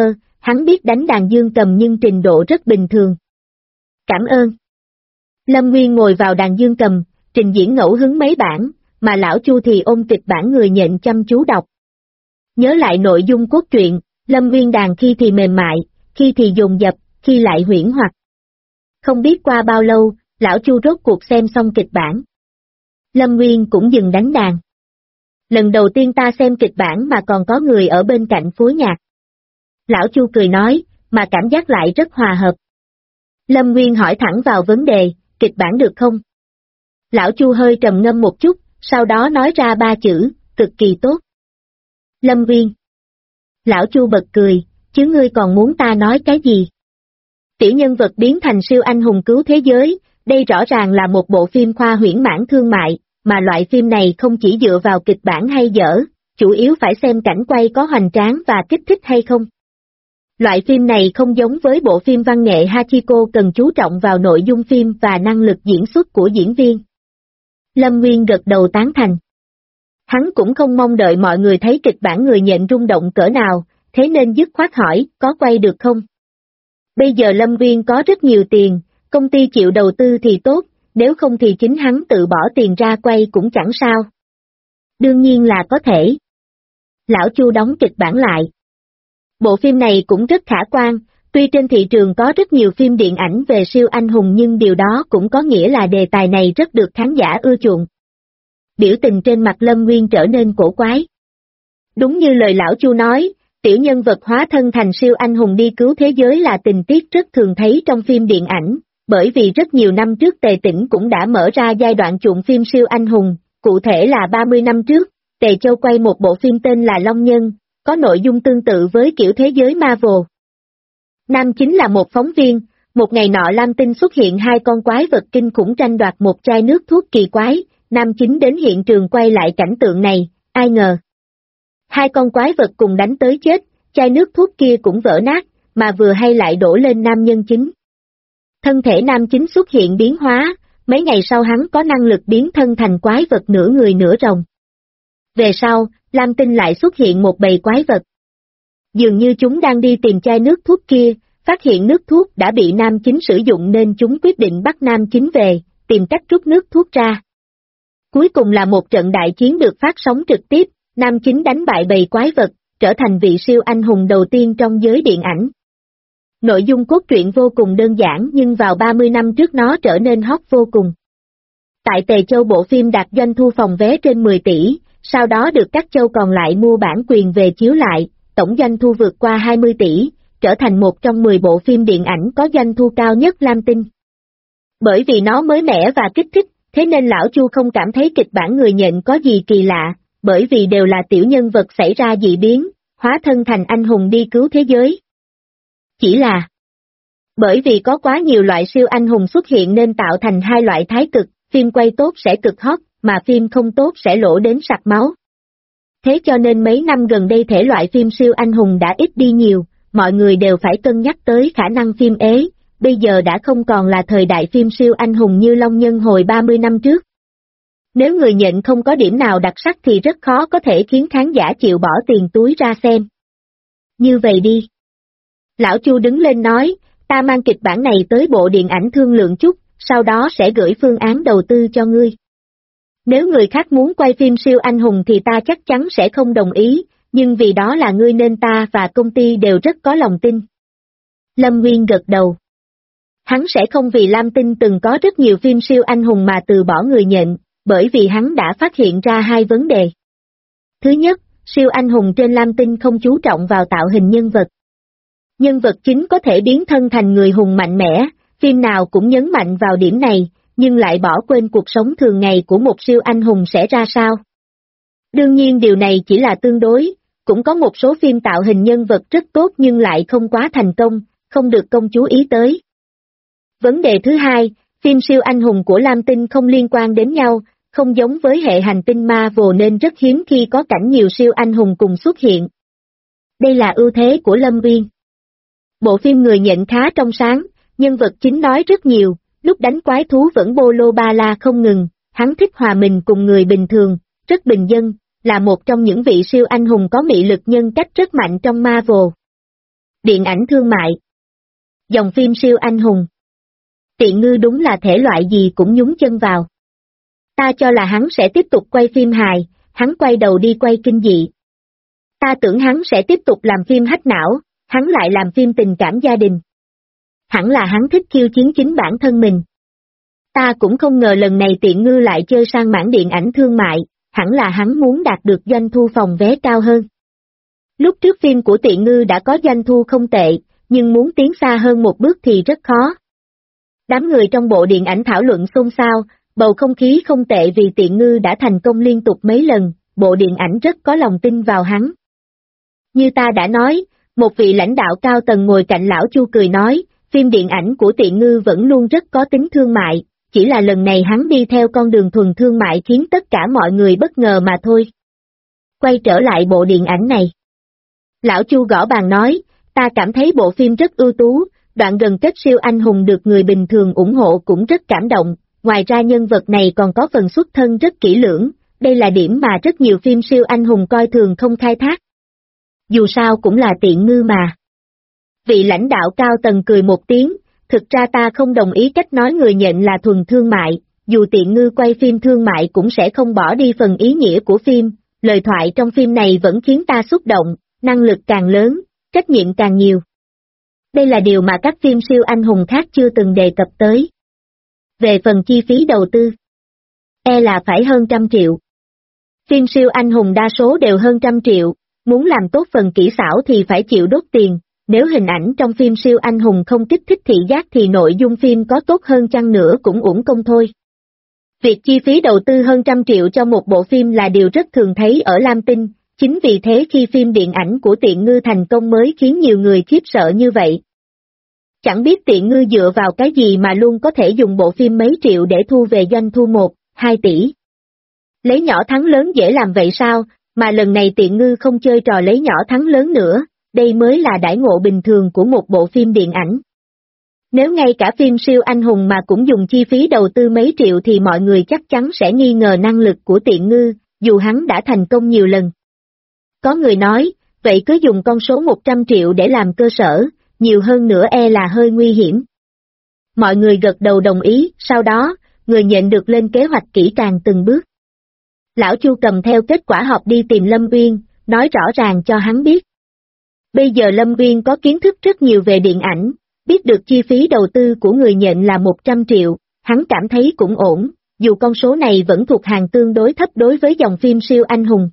hắn biết đánh đàn dương cầm nhưng trình độ rất bình thường. Cảm ơn. Lâm Nguyên ngồi vào đàn dương cầm, trình diễn ngẫu hứng mấy bản, mà lão Chu thì ôm kịch bản người nhện chăm chú đọc. Nhớ lại nội dung cốt truyện, Lâm Nguyên đàn khi thì mềm mại, khi thì dồn dập, khi lại huyễn hoặc. Không biết qua bao lâu, lão Chu rốt cuộc xem xong kịch bản. Lâm Nguyên cũng dừng đánh đàn. Lần đầu tiên ta xem kịch bản mà còn có người ở bên cạnh phối nhạc. Lão Chu cười nói, mà cảm giác lại rất hòa hợp. Lâm Nguyên hỏi thẳng vào vấn đề, kịch bản được không? Lão Chu hơi trầm ngâm một chút, sau đó nói ra 3 chữ, cực kỳ tốt. Lâm Nguyên. Lão Chu bật cười, chứ ngươi còn muốn ta nói cái gì? Tiểu nhân vật biến thành siêu anh hùng cứu thế giới, đây rõ ràng là một bộ phim khoa huyễn mãn thương mại, mà loại phim này không chỉ dựa vào kịch bản hay dở, chủ yếu phải xem cảnh quay có hoành tráng và kích thích hay không. Loại phim này không giống với bộ phim văn nghệ Hachiko cần chú trọng vào nội dung phim và năng lực diễn xuất của diễn viên. Lâm Nguyên gật đầu tán thành. Hắn cũng không mong đợi mọi người thấy kịch bản người nhện rung động cỡ nào, thế nên dứt khoát hỏi, có quay được không? Bây giờ Lâm Nguyên có rất nhiều tiền, công ty chịu đầu tư thì tốt, nếu không thì chính hắn tự bỏ tiền ra quay cũng chẳng sao. Đương nhiên là có thể. Lão Chu đóng kịch bản lại. Bộ phim này cũng rất khả quan, tuy trên thị trường có rất nhiều phim điện ảnh về siêu anh hùng nhưng điều đó cũng có nghĩa là đề tài này rất được khán giả ưa chuộng. Biểu tình trên mặt Lâm Nguyên trở nên cổ quái. Đúng như lời lão Chu nói, tiểu nhân vật hóa thân thành siêu anh hùng đi cứu thế giới là tình tiết rất thường thấy trong phim điện ảnh, bởi vì rất nhiều năm trước Tề Tĩnh cũng đã mở ra giai đoạn chuộng phim siêu anh hùng, cụ thể là 30 năm trước, Tề Châu quay một bộ phim tên là Long Nhân, có nội dung tương tự với kiểu thế giới Marvel. Nam chính là một phóng viên, một ngày nọ Lam Tinh xuất hiện 2 con quái vật kinh khủng tranh đoạt một chai nước thuốc kỳ quái, nam chính đến hiện trường quay lại cảnh tượng này, ai ngờ. 2 con quái vật cùng đánh tới chết, chai nước thuốc kia cũng vỡ nát, mà vừa hay lại đổ lên nam nhân chính. Thân thể nam chính xuất hiện biến hóa, mấy ngày sau hắn có năng lực biến thân thành quái vật nửa người nửa rồng. Về sau, Lam Tinh lại xuất hiện một bầy quái vật. Dường như chúng đang đi tìm chai nước thuốc kia, phát hiện nước thuốc đã bị nam chính sử dụng nên chúng quyết định bắt nam chính về, tìm cách rút nước thuốc ra. Cuối cùng là một trận đại chiến được phát sóng trực tiếp, nam chính đánh bại bầy quái vật, trở thành vị siêu anh hùng đầu tiên trong giới điện ảnh. Nội dung cốt truyện vô cùng đơn giản nhưng vào 30 năm trước nó trở nên hot vô cùng. Tại Tề Châu bộ phim đạt doanh thu phòng vé trên 10 tỷ, sau đó được các châu còn lại mua bản quyền về chiếu lại, tổng doanh thu vượt qua 20 tỷ, trở thành một trong 10 bộ phim điện ảnh có doanh thu cao nhất Lam Tinh. Bởi vì nó mới mẻ và kích thích, thế nên lão Chu không cảm thấy kịch bản người nhện có gì kỳ lạ, bởi vì đều là tiểu nhân vật xảy ra dị biến, hóa thân thành anh hùng đi cứu thế giới. Chỉ là bởi vì có quá nhiều loại siêu anh hùng xuất hiện nên tạo thành 2 loại thái cực, phim quay tốt sẽ cực hot, mà phim không tốt sẽ lỗ đến sặc máu. Thế cho nên mấy năm gần đây thể loại phim siêu anh hùng đã ít đi nhiều, mọi người đều phải cân nhắc tới khả năng phim ế, bây giờ đã không còn là thời đại phim siêu anh hùng như Long Nhân hồi 30 năm trước. Nếu người nhện không có điểm nào đặc sắc thì rất khó có thể khiến khán giả chịu bỏ tiền túi ra xem. Như vậy đi. Lão Chu đứng lên nói, ta mang kịch bản này tới bộ điện ảnh thương lượng chút, sau đó sẽ gửi phương án đầu tư cho ngươi. Nếu người khác muốn quay phim siêu anh hùng thì ta chắc chắn sẽ không đồng ý, nhưng vì đó là ngươi nên ta và công ty đều rất có lòng tin. Lâm Nguyên gật đầu. Hắn sẽ không vì Lam Tinh từng có rất nhiều phim siêu anh hùng mà từ bỏ người nhện, bởi vì hắn đã phát hiện ra 2 vấn đề. Thứ nhất, siêu anh hùng trên Lam Tinh không chú trọng vào tạo hình nhân vật. Nhân vật chính có thể biến thân thành người hùng mạnh mẽ, phim nào cũng nhấn mạnh vào điểm này, nhưng lại bỏ quên cuộc sống thường ngày của một siêu anh hùng sẽ ra sao. Đương nhiên điều này chỉ là tương đối, cũng có một số phim tạo hình nhân vật rất tốt nhưng lại không quá thành công, không được công chú ý tới. Vấn đề thứ hai, phim siêu anh hùng của Lam Tinh không liên quan đến nhau, không giống với hệ hành tinh Marvel nên rất hiếm khi có cảnh nhiều siêu anh hùng cùng xuất hiện. Đây là ưu thế của Lâm Nguyên. Bộ phim người nhện khá trong sáng, nhân vật chính nói rất nhiều, lúc đánh quái thú vẫn bô lô ba la không ngừng, hắn thích hòa mình cùng người bình thường, rất bình dân, là một trong những vị siêu anh hùng có mị lực nhân cách rất mạnh trong Marvel. Điện ảnh thương mại. Dòng phim siêu anh hùng. Tiện Ngư đúng là thể loại gì cũng nhúng chân vào. Ta cho là hắn sẽ tiếp tục quay phim hài, hắn quay đầu đi quay kinh dị. Ta tưởng hắn sẽ tiếp tục làm phim hách não, hắn lại làm phim tình cảm gia đình. Hẳn là hắn thích khiêu chiến chính bản thân mình. Ta cũng không ngờ lần này Tiện Ngư lại chơi sang mảng điện ảnh thương mại, hẳn là hắn muốn đạt được doanh thu phòng vé cao hơn. Lúc trước phim của Tiện Ngư đã có doanh thu không tệ, nhưng muốn tiến xa hơn một bước thì rất khó. Đám người trong bộ điện ảnh thảo luận xôn xao, bầu không khí không tệ vì Tiện Ngư đã thành công liên tục mấy lần, bộ điện ảnh rất có lòng tin vào hắn. Như ta đã nói, một vị lãnh đạo cao tầng ngồi cạnh lão Chu cười nói, phim điện ảnh của Tiện Ngư vẫn luôn rất có tính thương mại, chỉ là lần này hắn đi theo con đường thuần thương mại khiến tất cả mọi người bất ngờ mà thôi. Quay trở lại bộ điện ảnh này. Lão Chu gõ bàn nói, ta cảm thấy bộ phim rất ưu tú, đoạn gần kết siêu anh hùng được người bình thường ủng hộ cũng rất cảm động, ngoài ra nhân vật này còn có phần xuất thân rất kỹ lưỡng, đây là điểm mà rất nhiều phim siêu anh hùng coi thường không khai thác. Dù sao cũng là Tiện Ngư mà. Vị lãnh đạo cao tầng cười một tiếng, thực ra ta không đồng ý cách nói người nhện là thuần thương mại, dù Tiện Ngư quay phim thương mại cũng sẽ không bỏ đi phần ý nghĩa của phim, lời thoại trong phim này vẫn khiến ta xúc động, năng lực càng lớn, trách nhiệm càng nhiều. Đây là điều mà các phim siêu anh hùng khác chưa từng đề cập tới. Về phần chi phí đầu tư, là phải hơn 100 triệu. Phim siêu anh hùng đa số đều hơn 100 triệu, muốn làm tốt phần kỹ xảo thì phải chịu đốt tiền, nếu hình ảnh trong phim siêu anh hùng không kích thích thị giác thì nội dung phim có tốt hơn chăng nữa cũng uổng công thôi. Việc chi phí đầu tư hơn 100 triệu cho một bộ phim là điều rất thường thấy ở Lam Tinh, chính vì thế khi phim điện ảnh của Tiện Ngư thành công mới khiến nhiều người khiếp sợ như vậy. Chẳng biết Tiện Ngư dựa vào cái gì mà luôn có thể dùng bộ phim mấy triệu để thu về doanh thu 1-2 tỷ. Lấy nhỏ thắng lớn dễ làm vậy sao, mà lần này Tiện Ngư không chơi trò lấy nhỏ thắng lớn nữa, đây mới là đãi ngộ bình thường của một bộ phim điện ảnh. Nếu ngay cả phim siêu anh hùng mà cũng dùng chi phí đầu tư mấy triệu thì mọi người chắc chắn sẽ nghi ngờ năng lực của Tiện Ngư, dù hắn đã thành công nhiều lần. Có người nói, vậy cứ dùng con số 100 triệu để làm cơ sở, nhiều hơn nữa là hơi nguy hiểm. Mọi người gật đầu đồng ý, sau đó, người nhện được lên kế hoạch kỹ càng từng bước. Lão Chu cầm theo kết quả họp đi tìm Lâm Uyên, nói rõ ràng cho hắn biết. Bây giờ Lâm Uyên có kiến thức rất nhiều về điện ảnh, biết được chi phí đầu tư của người nhện là 100 triệu, hắn cảm thấy cũng ổn, dù con số này vẫn thuộc hàng tương đối thấp đối với dòng phim siêu anh hùng.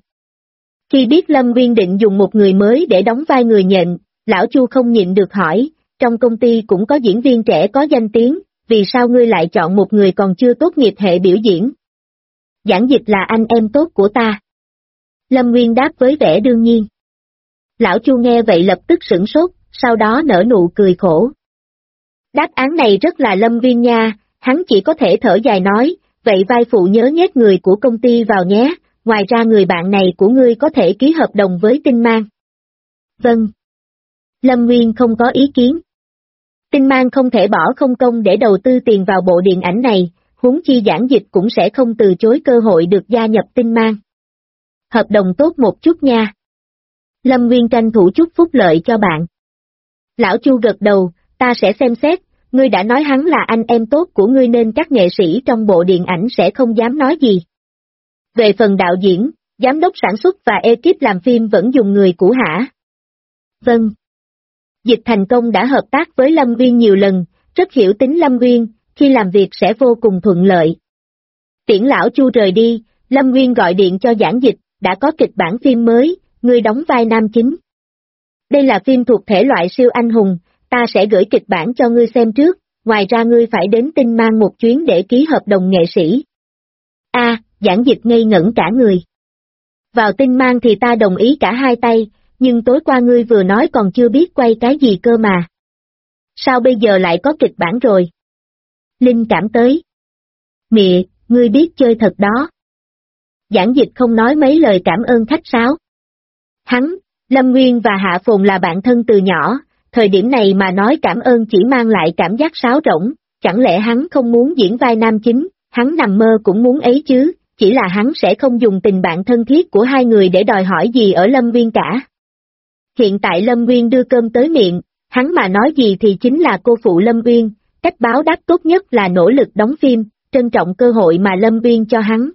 Khi biết Lâm Uyên định dùng một người mới để đóng vai người nhện, lão Chu không nhịn được hỏi, trong công ty cũng có diễn viên trẻ có danh tiếng, vì sao ngươi lại chọn một người còn chưa tốt nghiệp hệ biểu diễn? Giảng Dịch là anh em tốt của ta. Lâm Uyên đáp với vẻ đương nhiên. Lão Chu nghe vậy lập tức sửng sốt, sau đó nở nụ cười khổ. Đáp án này rất là Lâm Uyên nha, hắn chỉ có thể thở dài nói, vậy vai phụ nhớ nhét người của công ty vào nhé, ngoài ra người bạn này của ngươi có thể ký hợp đồng với Tinh Mang. Vâng. Lâm Uyên không có ý kiến. Tinh Mang không thể bỏ không công để đầu tư tiền vào bộ điện ảnh này, huống chi Giảng Dịch cũng sẽ không từ chối cơ hội được gia nhập Tinh Mang. Hợp đồng tốt một chút nha. Lâm Uyên tranh thủ chút phúc lợi cho bạn. Lão Chu gật đầu, ta sẽ xem xét, ngươi đã nói hắn là anh em tốt của ngươi nên các nghệ sĩ trong bộ điện ảnh sẽ không dám nói gì. Về phần đạo diễn, giám đốc sản xuất và ekip làm phim vẫn dùng người cũ hả? Vâng. Dịch thành công đã hợp tác với Lâm Uyên nhiều lần, rất hiểu tính Lâm Uyên, khi làm việc sẽ vô cùng thuận lợi. Tiễn lão Chu rời đi, Lâm Uyên gọi điện cho Giảng Dịch, đã có kịch bản phim mới, ngươi đóng vai nam chính. Đây là phim thuộc thể loại siêu anh hùng, ta sẽ gửi kịch bản cho ngươi xem trước, ngoài ra ngươi phải đến Tinh Mang một chuyến để ký hợp đồng nghệ sĩ. Giảng Dịch ngây ngẩn cả người. Vào Tinh Mang thì ta đồng ý cả hai tay, nhưng tối qua ngươi vừa nói còn chưa biết quay cái gì cơ mà. Sao bây giờ lại có kịch bản rồi? Linh cảm tới. Mẹ, ngươi biết chơi thật đó. Giảng Dịch không nói mấy lời cảm ơn khách sáo. Hắn, Lâm Nguyên và Hạ Phồn là bạn thân từ nhỏ, thời điểm này mà nói cảm ơn chỉ mang lại cảm giác sáo rỗng, chẳng lẽ hắn không muốn diễn vai nam chính, hắn nằm mơ cũng muốn ấy chứ, chỉ là hắn sẽ không dùng tình bạn thân thiết của hai người để đòi hỏi gì ở Lâm Nguyên cả. Hiện tại Lâm Nguyên đưa cơm tới miệng, hắn mà nói gì thì chính là cô phụ Lâm Nguyên, cách báo đáp tốt nhất là nỗ lực đóng phim, trân trọng cơ hội mà Lâm Nguyên cho hắn.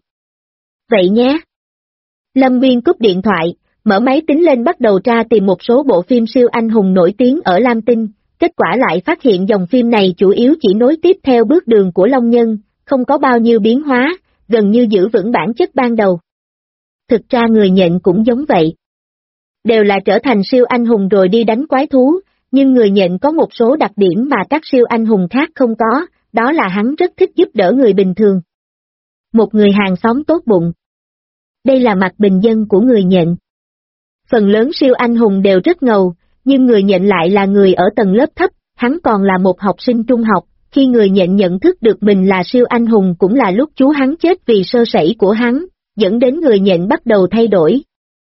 Vậy nhé. Lâm Nguyên cúp điện thoại, mở máy tính lên bắt đầu tra tìm một số bộ phim siêu anh hùng nổi tiếng ở Lam Tinh, kết quả lại phát hiện dòng phim này chủ yếu chỉ nối tiếp theo bước đường của Long Nhân, không có bao nhiêu biến hóa, gần như giữ vững bản chất ban đầu. Thực ra người nhện cũng giống vậy. Đều là trở thành siêu anh hùng rồi đi đánh quái thú, nhưng người nhện có một số đặc điểm mà các siêu anh hùng khác không có, đó là hắn rất thích giúp đỡ người bình thường. Một người hàng xóm tốt bụng. Đây là mặt bình dân của người nhện. Phần lớn siêu anh hùng đều rất ngầu, nhưng người nhện lại là người ở tầng lớp thấp, hắn còn là một học sinh trung học, khi người nhện nhận thức được mình là siêu anh hùng cũng là lúc chú hắn chết vì sơ sẩy của hắn, dẫn đến người nhện bắt đầu thay đổi.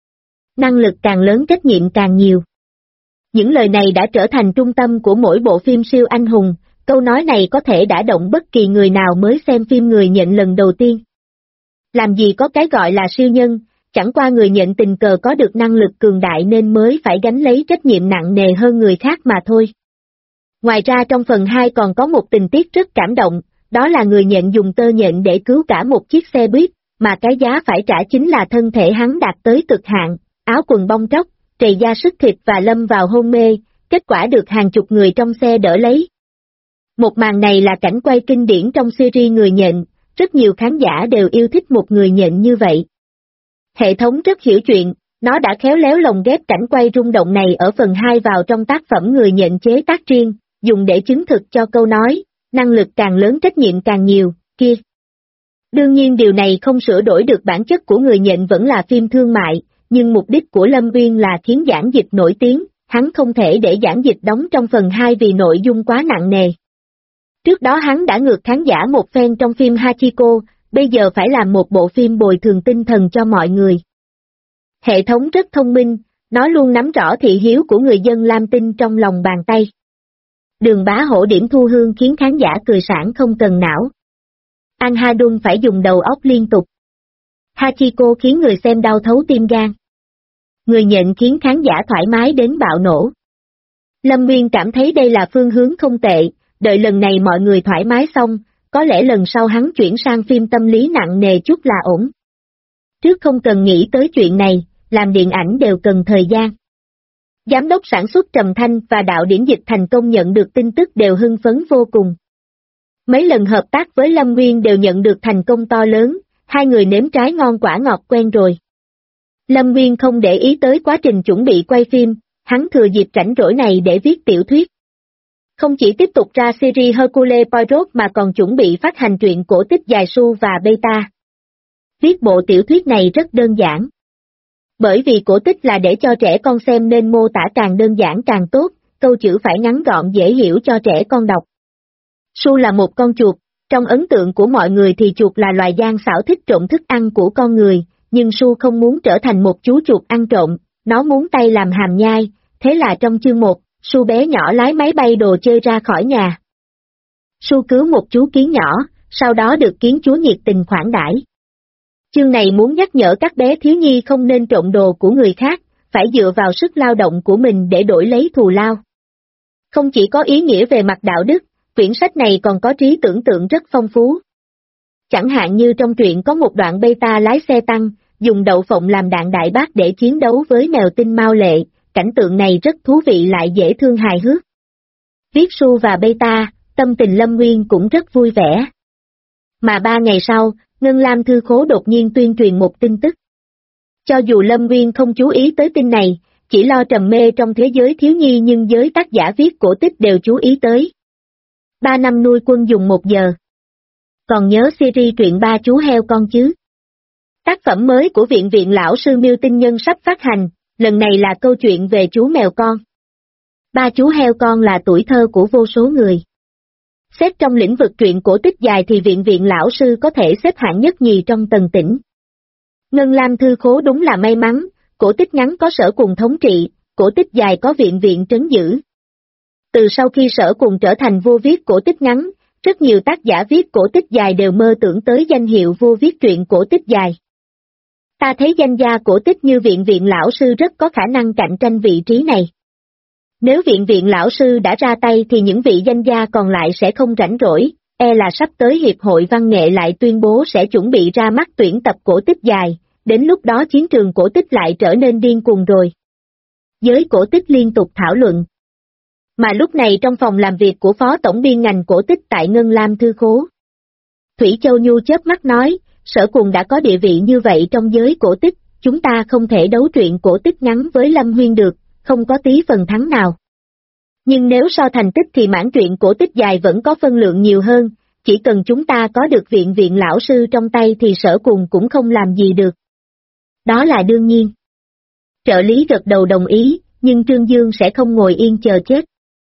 Năng lực càng lớn trách nhiệm càng nhiều. Những lời này đã trở thành trung tâm của mỗi bộ phim siêu anh hùng, câu nói này có thể đả động bất kỳ người nào mới xem phim người nhện lần đầu tiên. Làm gì có cái gọi là siêu nhân, chẳng qua người nhện tình cờ có được năng lực cường đại nên mới phải gánh lấy trách nhiệm nặng nề hơn người khác mà thôi. Ngoài ra trong phần 2 còn có một tình tiết rất cảm động, đó là người nhện dùng tơ nhện để cứu cả một chiếc xe buýt, mà cái giá phải trả chính là thân thể hắn đạt tới cực hạn, áo quần bong tróc, trầy da sứt thịt và lâm vào hôn mê, kết quả được hàng chục người trong xe đỡ lấy. Một màn này là cảnh quay kinh điển trong series Người Nhện, rất nhiều khán giả đều yêu thích một người nhện như vậy. Hệ thống rất hiểu chuyện, nó đã khéo léo lồng ghép cảnh quay rung động này ở phần 2 vào trong tác phẩm Người Nhện chế tác riêng, dùng để chứng thực cho câu nói, năng lực càng lớn trách nhiệm càng nhiều, kia. Đương nhiên điều này không sửa đổi được bản chất của Người Nhện vẫn là phim thương mại, nhưng mục đích của Lâm Uyên là khiến giảng dịch nổi tiếng, hắn không thể để giảng dịch đóng trong phần 2 vì nội dung quá nặng nề. Trước đó hắn đã ngược khán giả một phen trong phim Hachiko, bây giờ phải làm một bộ phim bồi thường tinh thần cho mọi người. Hệ thống rất thông minh, nó luôn nắm rõ thị hiếu của người dân Lam Tinh trong lòng bàn tay. Đường Bá Hổ điểm thu hương khiến khán giả cười sảng không cần não. An Ha Đun phải dùng đầu óc liên tục. Hachiko khiến người xem đau thấu tim gan. Người nhện khiến khán giả thoải mái đến bạo nổ. Lâm Nguyên cảm thấy đây là phương hướng không tệ, đợi lần này mọi người thoải mái xong, có lẽ lần sau hắn chuyển sang phim tâm lý nặng nề chút là ổn. Trước không cần nghĩ tới chuyện này, làm điện ảnh đều cần thời gian. Giám đốc sản xuất Trầm Thanh và đạo diễn dịch thành công nhận được tin tức đều hưng phấn vô cùng. Mấy lần hợp tác với Lâm Nguyên đều nhận được thành công to lớn, hai người nếm trái ngon quả ngọt quen rồi. Lâm Nguyên không để ý tới quá trình chuẩn bị quay phim, hắn thừa dịp rảnh rỗi này để viết tiểu thuyết. Không chỉ tiếp tục ra series Hercule Poirot mà còn chuẩn bị phát hành truyện cổ tích dài Su và Beta. Viết bộ tiểu thuyết này rất đơn giản. Bởi vì cổ tích là để cho trẻ con xem nên mô tả càng đơn giản càng tốt, câu chữ phải ngắn gọn dễ hiểu cho trẻ con đọc. Su là một con chuột, trong ấn tượng của mọi người thì chuột là loài gian xảo thích trộm thức ăn của con người, nhưng Su không muốn trở thành một chú chuột ăn trộm, nó muốn tay làm hàm nhai, thế là trong chương 1, Su bé nhỏ lái máy bay đồ chơi ra khỏi nhà. Su cứu một chú kiến nhỏ, sau đó được kiến chúa nhiệt tình khoản đãi. Chương này muốn nhắc nhở các bé thiếu nhi không nên trộm đồ của người khác, phải dựa vào sức lao động của mình để đổi lấy thù lao. Không chỉ có ý nghĩa về mặt đạo đức, quyển sách này còn có trí tưởng tượng rất phong phú. Chẳng hạn như trong truyện có một đoạn Beta lái xe tăng, dùng đậu phộng làm đạn đại bác để chiến đấu với mèo tinh Mao Lệ, cảnh tượng này rất thú vị lại dễ thương hài hước. Viết Su và Beta, tâm tình Lâm Nguyên cũng rất vui vẻ. Mà 3 ngày sau, Ngân Lam Thư Khố đột nhiên tuyên truyền một tin tức. Cho dù Lâm Nguyên không chú ý tới tin này, chỉ lo trầm mê trong thế giới thiếu nhi nhưng giới tác giả viết cổ tích đều chú ý tới. 3 năm nuôi quân dùng 1 giờ. Còn nhớ series truyện Ba chú heo con chứ? Tác phẩm mới của viện lão sư Miêu Tinh Nhân sắp phát hành, lần này là câu chuyện về chú mèo con. Ba chú heo con là tuổi thơ của vô số người. Xét trong lĩnh vực truyện cổ tích dài thì viện lão sư có thể xếp hạng nhất nhì trong tầng tỉnh. Ngân Lam Thư Khố đúng là may mắn, cổ tích ngắn có Sở Cùng thống trị, cổ tích dài có viện trấn giữ. Từ sau khi Sở Cùng trở thành vua viết cổ tích ngắn, rất nhiều tác giả viết cổ tích dài đều mơ tưởng tới danh hiệu vua viết truyện cổ tích dài. Ta thấy danh gia cổ tích như viện viện lão sư rất có khả năng cạnh tranh vị trí này. Nếu viện viện lão sư đã ra tay thì những vị danh gia còn lại sẽ không rảnh rỗi, là sắp tới Hiệp hội Văn nghệ lại tuyên bố sẽ chuẩn bị ra mắt tuyển tập cổ tích dài, đến lúc đó chiến trường cổ tích lại trở nên điên cuồng rồi. Giới cổ tích liên tục thảo luận. Mà lúc này trong phòng làm việc của Phó Tổng biên ngành cổ tích tại Ngân Lam Thư Khố, Thủy Châu Nhu chớp mắt nói, Sở Cùng đã có địa vị như vậy trong giới cổ tích, chúng ta không thể đấu truyện cổ tích ngắn với Lâm Huyên được, không có tí phần thắng nào. Nhưng nếu so thành tích thì mảng truyện cổ tích dài vẫn có phân lượng nhiều hơn, chỉ cần chúng ta có được viện viện lão sư trong tay thì Sở Cùng cũng không làm gì được. Đó là đương nhiên. Trợ lý gật đầu đồng ý, nhưng Trương Dương sẽ không ngồi yên chờ chết.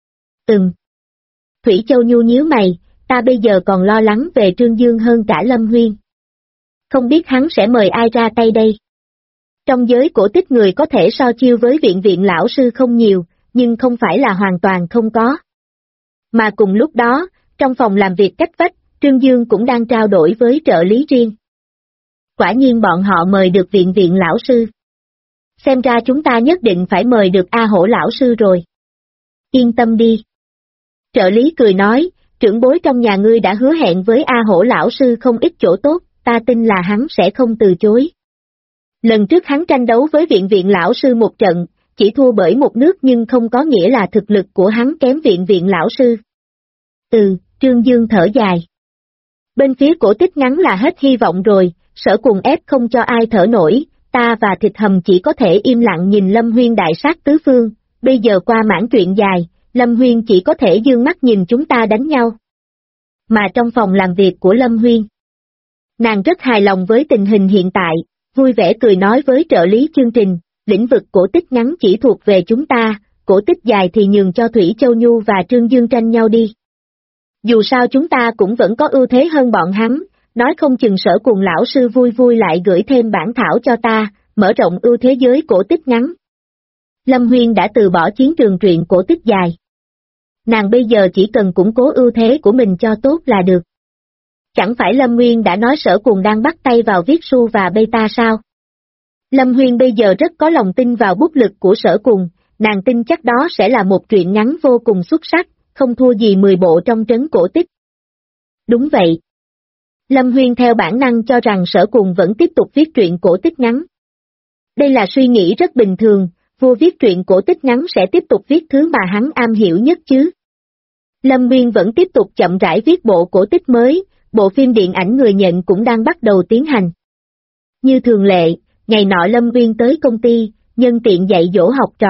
Thủy Châu Nhu nhíu mày, ta bây giờ còn lo lắng về Trương Dương hơn cả Lâm Huyên. Không biết hắn sẽ mời ai ra tay đây. Trong giới cổ tích người có thể so chiêu với viện viện lão sư không nhiều, nhưng không phải là hoàn toàn không có. Mà cùng lúc đó, trong phòng làm việc cách vách, Trương Dương cũng đang trao đổi với trợ lý riêng. Quả nhiên bọn họ mời được viện viện lão sư. Xem ra chúng ta nhất định phải mời được A Hổ lão sư rồi. Yên tâm đi. Trợ lý cười nói, trưởng bối trong nhà ngươi đã hứa hẹn với A Hổ lão sư không ít chỗ tốt, ta tin là hắn sẽ không từ chối. Lần trước hắn tranh đấu với viện viện lão sư một trận, chỉ thua bởi một nước nhưng không có nghĩa là thực lực của hắn kém viện viện lão sư. Trương Dương thở dài. Bên phía cổ tích ngắn là hết hy vọng rồi, Sở Cùng ép không cho ai thở nổi, ta và Thịt Hầm chỉ có thể im lặng nhìn Lâm Huyên đại sát tứ phương, bây giờ qua mảng truyện dài, Lâm Huyên chỉ có thể dương mắt nhìn chúng ta đánh nhau. Mà trong phòng làm việc của Lâm Huyên, nàng rất hài lòng với tình hình hiện tại, vui vẻ cười nói với trợ lý chương trình, lĩnh vực cổ tích ngắn chỉ thuộc về chúng ta, cổ tích dài thì nhường cho Thủy Châu Nhu và Trương Dương tranh nhau đi. Dù sao chúng ta cũng vẫn có ưu thế hơn bọn hắn, nói không chừng Sở Cùng lão sư vui vui lại gửi thêm bản thảo cho ta, mở rộng ưu thế giới cổ tích ngắn. Lâm Huyên đã từ bỏ chiến trường truyện cổ tích dài. Nàng bây giờ chỉ cần củng cố ưu thế của mình cho tốt là được. Chẳng phải Lâm Nguyên đã nói Sở Cùng đang bắt tay vào viết su và beta sao? Lâm Huyên bây giờ rất có lòng tin vào bút lực của Sở Cùng, nàng tin chắc đó sẽ là một truyện ngắn vô cùng xuất sắc, không thua gì 10 bộ trong trấn cổ tích. Đúng vậy. Lâm Huyên theo bản năng cho rằng Sở Cùng vẫn tiếp tục viết truyện cổ tích ngắn. Đây là suy nghĩ rất bình thường, vua viết truyện cổ tích ngắn sẽ tiếp tục viết thứ mà hắn am hiểu nhất chứ. Lâm Huyên vẫn tiếp tục chậm rãi viết bộ cổ tích mới, bộ phim điện ảnh Người Nhện cũng đang bắt đầu tiến hành. Như thường lệ, ngày nọ Lâm Huyên tới công ty, nhân tiện dạy dỗ học trò.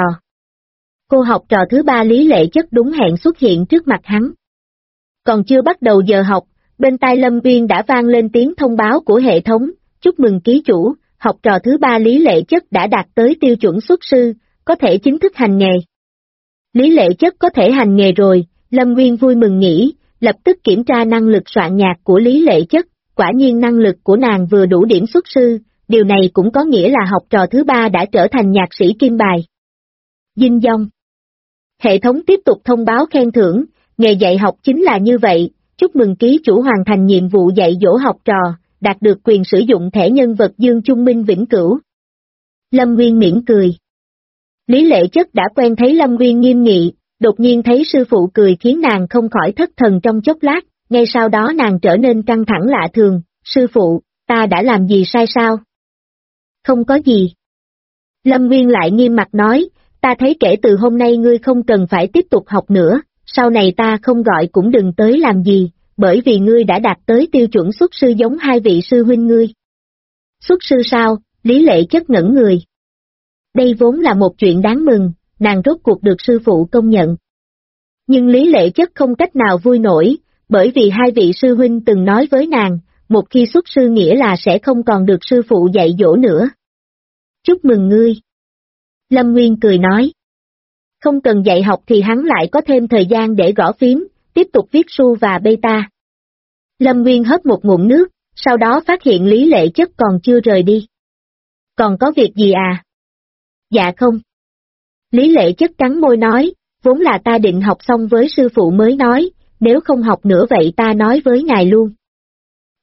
Cô học trò thứ 3 Lý Lệ Chất đúng hẹn xuất hiện trước mặt hắn. Còn chưa bắt đầu giờ học, bên tai Lâm Huyên đã vang lên tiếng thông báo của hệ thống, chúc mừng ký chủ, học trò thứ 3 Lý Lệ Chất đã đạt tới tiêu chuẩn xuất sư, có thể chính thức hành nghề. Lý Lệ Chất có thể hành nghề rồi, Lâm Huyên vui mừng nghĩ, lập tức kiểm tra năng lực soạn nhạc của Lý Lệ Chất, quả nhiên năng lực của nàng vừa đủ điểm xuất sư, điều này cũng có nghĩa là học trò thứ 3 đã trở thành nhạc sĩ kim bài. Dinh dong. Hệ thống tiếp tục thông báo khen thưởng, nghề dạy học chính là như vậy, chúc mừng ký chủ hoàn thành nhiệm vụ dạy dỗ học trò, đạt được quyền sử dụng thẻ nhân vật Dương Trung Minh vĩnh cửu. Lâm Nguyên mỉm cười. Lý Lệ Chất đã quen thấy Lâm Nguyên nghiêm nghị, đột nhiên thấy sư phụ cười khiến nàng không khỏi thất thần trong chốc lát, ngay sau đó nàng trở nên căng thẳng lạ thường, sư phụ, ta đã làm gì sai sao? Không có gì. Lâm Nguyên lại nghiêm mặt nói, ta thấy kể từ hôm nay ngươi không cần phải tiếp tục học nữa, sau này ta không gọi cũng đừng tới làm gì, bởi vì ngươi đã đạt tới tiêu chuẩn xuất sư giống hai vị sư huynh ngươi. Xuất sư sao? Lý Lệ Chất ngẩn người. Đây vốn là một chuyện đáng mừng, nàng rốt cuộc được sư phụ công nhận. Nhưng Lý Lệ Chất không cách nào vui nổi, bởi vì hai vị sư huynh từng nói với nàng, một khi xuất sư nghĩa là sẽ không còn được sư phụ dạy dỗ nữa. Chúc mừng ngươi. Lâm Nguyên cười nói. Không cần dạy học thì hắn lại có thêm thời gian để gõ phím, tiếp tục viết su và beta. Lâm Nguyên hớp một ngụm nước, sau đó phát hiện Lý Lệ Chất còn chưa rời đi. Còn có việc gì à? Dạ không. Lý Lệ Chất cắn môi nói, vốn là ta định học xong với sư phụ mới nói, nếu không học nữa vậy ta nói với ngài luôn.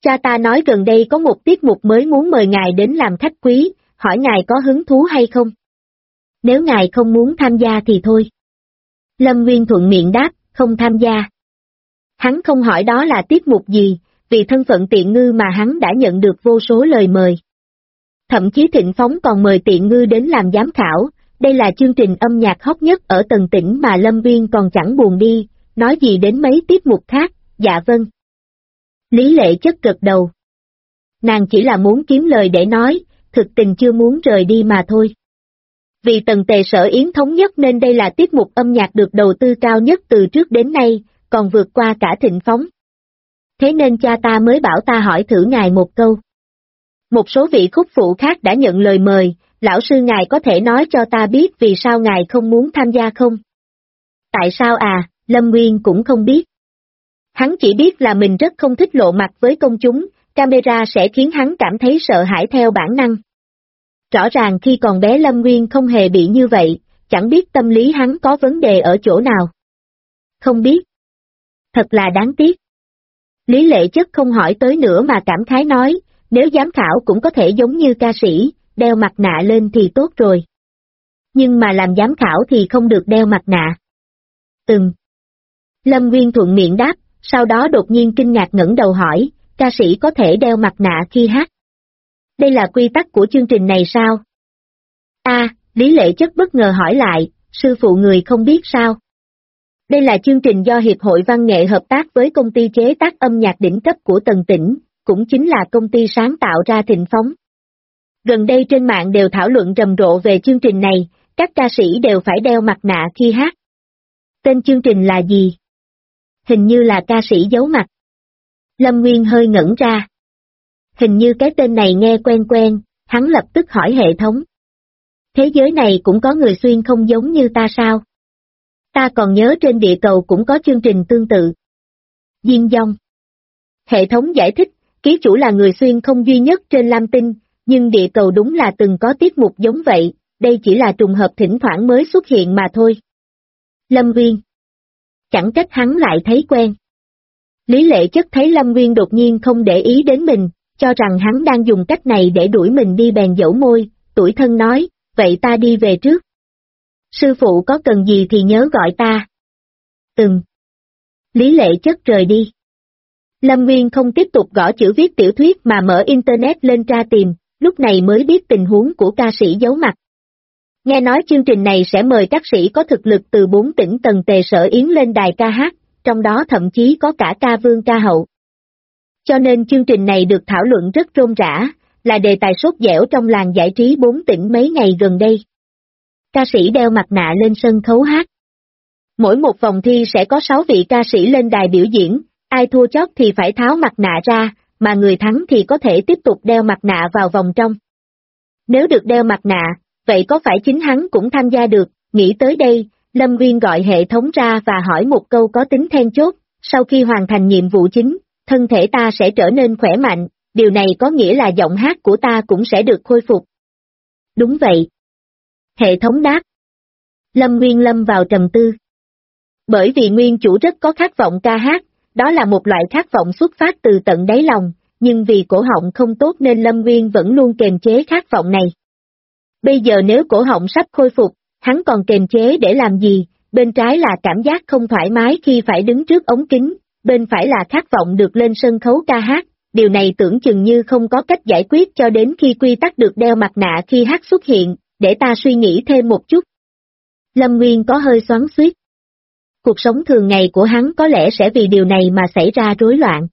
Cha ta nói gần đây có một tiết mục mới muốn mời ngài đến làm khách quý, hỏi ngài có hứng thú hay không? Nếu ngài không muốn tham gia thì thôi. Lâm Nguyên thuận miệng đáp, không tham gia. Hắn không hỏi đó là tiết mục gì, vì thân phận Tiện Ngư mà hắn đã nhận được vô số lời mời. Thậm chí Thịnh Phóng còn mời Tiện Ngư đến làm giám khảo, đây là chương trình âm nhạc hot nhất ở tầng tỉnh mà Lâm Nguyên còn chẳng buồn đi, nói gì đến mấy tiết mục khác, dạ vâng. Lý Lệ Chất gật đầu. Nàng chỉ là muốn kiếm lời để nói, thực tình chưa muốn rời đi mà thôi. Vì Tần Tề Sở Yến thống nhất nên đây là tiết mục âm nhạc được đầu tư cao nhất từ trước đến nay, còn vượt qua cả Thịnh Phóng. Thế nên cha ta mới bảo ta hỏi thử ngài một câu. Một số vị khúc phụ khác đã nhận lời mời, lão sư ngài có thể nói cho ta biết vì sao ngài không muốn tham gia không? Tại sao à, Lâm Nguyên cũng không biết. Hắn chỉ biết là mình rất không thích lộ mặt với công chúng, camera sẽ khiến hắn cảm thấy sợ hãi theo bản năng. Rõ ràng khi còn bé Lâm Nguyên không hề bị như vậy, chẳng biết tâm lý hắn có vấn đề ở chỗ nào. Không biết. Thật là đáng tiếc. Lý Lệ Chất không hỏi tới nữa mà cảm khái nói, nếu giám khảo cũng có thể giống như ca sĩ, đeo mặt nạ lên thì tốt rồi. Nhưng mà làm giám khảo thì không được đeo mặt nạ. Lâm Nguyên thuận miệng đáp, sau đó đột nhiên kinh ngạc ngẩng đầu hỏi, ca sĩ có thể đeo mặt nạ khi hát. Đây là quy tắc của chương trình này sao? Lý Lệ Chất bất ngờ hỏi lại, sư phụ người không biết sao? Đây là chương trình do Hiệp hội Văn nghệ hợp tác với công ty chế tác âm nhạc đỉnh cấp của Tần Tỉnh, cũng chính là công ty sáng tạo ra Thịnh Phóng. Gần đây trên mạng đều thảo luận rầm rộ về chương trình này, các ca sĩ đều phải đeo mặt nạ khi hát. Tên chương trình là gì? Hình như là ca sĩ giấu mặt. Lâm Nguyên hơi ngẩn ra. Hình như cái tên này nghe quen quen, hắn lập tức hỏi hệ thống. Thế giới này cũng có người xuyên không giống như ta sao? Ta còn nhớ trên địa cầu cũng có chương trình tương tự. Diên Dong. Hệ thống giải thích, ký chủ là người xuyên không duy nhất trên Lam Tinh, nhưng địa cầu đúng là từng có tiết mục giống vậy, đây chỉ là trùng hợp thỉnh thoảng mới xuất hiện mà thôi. Lâm Nguyên. Chẳng trách hắn lại thấy quen. Lý Lệ Chất thấy Lâm Nguyên đột nhiên không để ý đến mình, cho rằng hắn đang dùng cách này để đuổi mình đi bèn dẫu môi, tủi thân nói, vậy ta đi về trước. Sư phụ có cần gì thì nhớ gọi ta. Lý Lệ Chất rời đi. Lâm Nguyên không tiếp tục gõ chữ viết tiểu thuyết mà mở internet lên tra tìm, lúc này mới biết tình huống của ca sĩ giấu mặt. Nghe nói chương trình này sẽ mời các sĩ có thực lực từ 4 tỉnh Tần Tề Sở Yến lên đài ca hát, trong đó thậm chí có cả ca vương ca hậu. Cho nên chương trình này được thảo luận rất rôm rã, là đề tài sốt dẻo trong làng giải trí 4 tỉnh mấy ngày gần đây. Ca sĩ đeo mặt nạ lên sân khấu hát. Mỗi một vòng thi sẽ có 6 vị ca sĩ lên đài biểu diễn, ai thua chót thì phải tháo mặt nạ ra, mà người thắng thì có thể tiếp tục đeo mặt nạ vào vòng trong. Nếu được đeo mặt nạ, vậy có phải chính hắn cũng tham gia được? Nghĩ tới đây, Lâm Nguyên gọi hệ thống ra và hỏi một câu có tính then chốt, sau khi hoàn thành nhiệm vụ chính, thân thể ta sẽ trở nên khỏe mạnh, điều này có nghĩa là giọng hát của ta cũng sẽ được khôi phục. Đúng vậy. Hệ thống đáp. Lâm Nguyên lâm vào trầm tư. Bởi vì nguyên chủ rất có khát vọng ca hát, đó là một loại khát vọng xuất phát từ tận đáy lòng, nhưng vì cổ họng không tốt nên Lâm Nguyên vẫn luôn kềm chế khát vọng này. Bây giờ nếu cổ họng sắp khôi phục, hắn còn kềm chế để làm gì? Bên trái là cảm giác không thoải mái khi phải đứng trước ống kính, bên phải là khát vọng được lên sân khấu ca hát, điều này tưởng chừng như không có cách giải quyết cho đến khi quy tắc được đeo mặt nạ khi hát xuất hiện, để ta suy nghĩ thêm một chút. Lâm Nguyên có hơi xoắn xuýt. Cuộc sống thường ngày của hắn có lẽ sẽ vì điều này mà xảy ra rối loạn.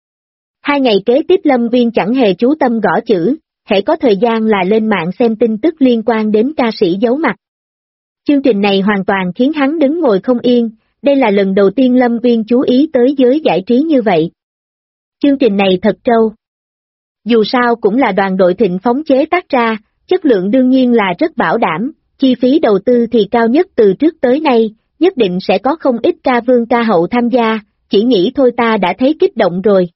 2 ngày kế tiếp Lâm Nguyên chẳng hề chú tâm gõ chữ, hễ có thời gian là lên mạng xem tin tức liên quan đến ca sĩ giấu mặt. Chương trình này hoàn toàn khiến hắn đứng ngồi không yên, đây là lần đầu tiên Lâm Nguyên chú ý tới giới giải trí như vậy. Chương trình này thật trâu. Dù sao cũng là đoàn đội Thịnh Phóng chế tác ra, chất lượng đương nhiên là rất bảo đảm, chi phí đầu tư thì cao nhất từ trước tới nay, nhất định sẽ có không ít ca vương ca hậu tham gia, chỉ nghĩ thôi ta đã thấy kích động rồi.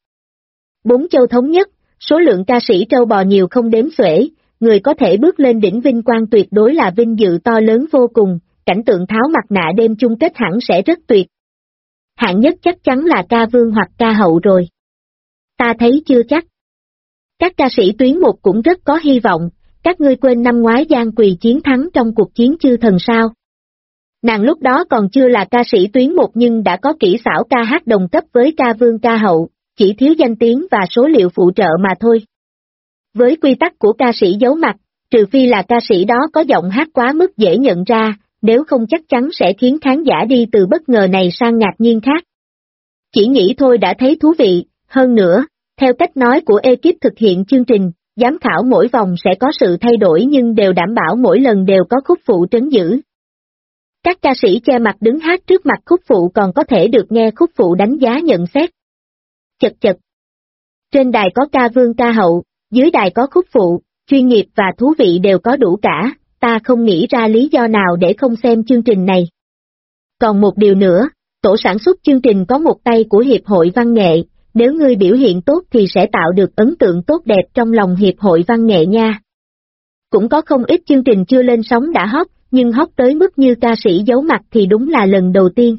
4 châu thống nhất, số lượng ca sĩ trâu bò nhiều không đếm xuể, người có thể bước lên đỉnh vinh quang tuyệt đối là vinh dự to lớn vô cùng, cảnh tượng tháo mặt nạ đêm chung kết hẳn sẽ rất tuyệt. Hạng nhất chắc chắn là ca vương hoặc ca hậu rồi. Ta thấy chưa chắc. Các ca sĩ tuyến một cũng rất có hy vọng, các ngươi quên năm ngoái Giang Quỳ chiến thắng trong cuộc chiến chư thần sao. Nàng lúc đó còn chưa là ca sĩ tuyến một nhưng đã có kỹ xảo ca hát đồng cấp với ca vương ca hậu, chỉ thiếu danh tiếng và số liệu phụ trợ mà thôi. Với quy tắc của ca sĩ giấu mặt, trừ phi là ca sĩ đó có giọng hát quá mức dễ nhận ra, nếu không chắc chắn sẽ khiến khán giả đi từ bất ngờ này sang ngạc nhiên khác. Chỉ nghĩ thôi đã thấy thú vị, hơn nữa, theo cách nói của ekip thực hiện chương trình, giám khảo mỗi vòng sẽ có sự thay đổi nhưng đều đảm bảo mỗi lần đều có khúc phụ trấn giữ. Các ca sĩ che mặt đứng hát trước mặt khúc phụ còn có thể được nghe khúc phụ đánh giá nhận xét. Chật chật. Trên đài có ca vương ca hậu, dưới đài có khúc phụ, chuyên nghiệp và thú vị đều có đủ cả, ta không nghĩ ra lý do nào để không xem chương trình này. Còn một điều nữa, tổ sản xuất chương trình có một tay của Hiệp hội Văn nghệ, nếu ngươi biểu hiện tốt thì sẽ tạo được ấn tượng tốt đẹp trong lòng Hiệp hội Văn nghệ nha. Cũng có không ít chương trình chưa lên sóng đã hot, nhưng hot tới mức như ca sĩ giấu mặt thì đúng là lần đầu tiên.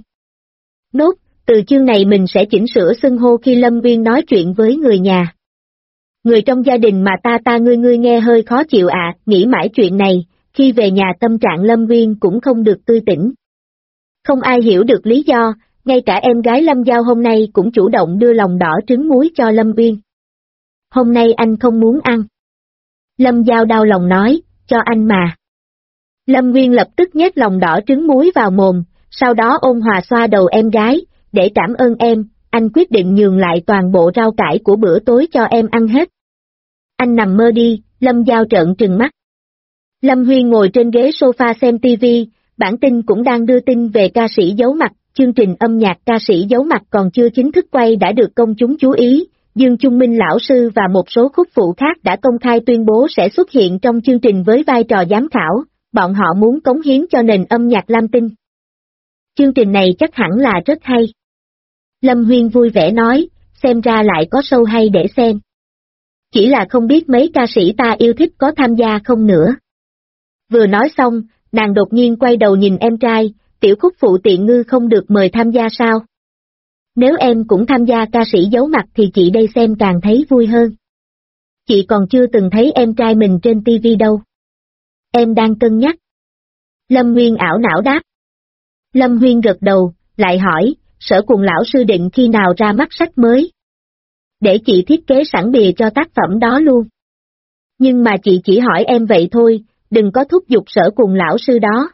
Nốt, từ chương này mình sẽ chỉnh sửa xưng hô khi Lâm Viên nói chuyện với người nhà. Người trong gia đình mà ta ngươi nghe hơi khó chịu ạ, nghĩ mãi chuyện này, khi về nhà tâm trạng Lâm Viên cũng không được tươi tỉnh. Không ai hiểu được lý do, ngay cả em gái Lâm Giao hôm nay cũng chủ động đưa lòng đỏ trứng muối cho Lâm Viên. Hôm nay anh không muốn ăn. Lâm Giao đau lòng nói, cho anh mà. Lâm Viên lập tức nhét lòng đỏ trứng muối vào mồm, sau đó ôn hòa xoa đầu em gái, để cảm ơn em, anh quyết định nhường lại toàn bộ rau cải của bữa tối cho em ăn hết. Anh nằm mơ đi, Lâm Giao trợn trừng mắt. Lâm Huyên ngồi trên ghế sofa xem TV, bản tin cũng đang đưa tin về ca sĩ giấu mặt, chương trình âm nhạc ca sĩ giấu mặt còn chưa chính thức quay đã được công chúng chú ý, Dương Trung Minh lão sư và một số khúc phụ khác đã công khai tuyên bố sẽ xuất hiện trong chương trình với vai trò giám khảo, bọn họ muốn cống hiến cho nền âm nhạc Lam Tinh. Chương trình này chắc hẳn là rất hay. Lâm Huyên vui vẻ nói, xem ra lại có show hay để xem. Chỉ là không biết mấy ca sĩ ta yêu thích có tham gia không nữa. Vừa nói xong, nàng đột nhiên quay đầu nhìn em trai, tiểu khúc phụ tiện ngư không được mời tham gia sao? Nếu em cũng tham gia ca sĩ giấu mặt thì chị đây xem càng thấy vui hơn. Chị còn chưa từng thấy em trai mình trên TV đâu. Em đang cân nhắc. Lâm Nguyên ảo não đáp. Lâm Huyên gật đầu, lại hỏi, Sở Cùng lão sư định khi nào ra mắt sách mới? Để chị thiết kế sẵn bìa cho tác phẩm đó luôn. Nhưng mà chị chỉ hỏi em vậy thôi, đừng có thúc giục Sở Cùng lão sư đó.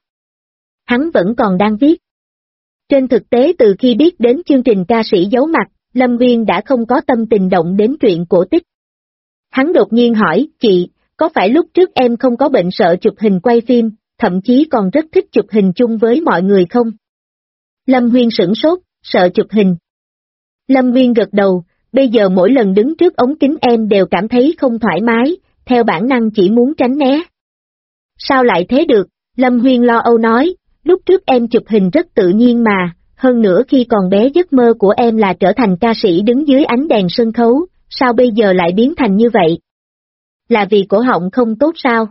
Hắn vẫn còn đang viết. Trên thực tế từ khi biết đến chương trình ca sĩ giấu mặt, Lâm Viên đã không có tâm tình động đến truyện cổ tích. Hắn đột nhiên hỏi, chị, có phải lúc trước em không có bệnh sợ chụp hình quay phim, thậm chí còn rất thích chụp hình chung với mọi người không? Lâm Huyên sửng sốt, sợ chụp hình. Lâm Viên gật đầu, bây giờ mỗi lần đứng trước ống kính em đều cảm thấy không thoải mái, theo bản năng chỉ muốn tránh né. Sao lại thế được? Lâm Huyên lo âu nói, lúc trước em chụp hình rất tự nhiên mà, hơn nữa khi còn bé giấc mơ của em là trở thành ca sĩ đứng dưới ánh đèn sân khấu, sao bây giờ lại biến thành như vậy? Là vì cổ họng không tốt sao?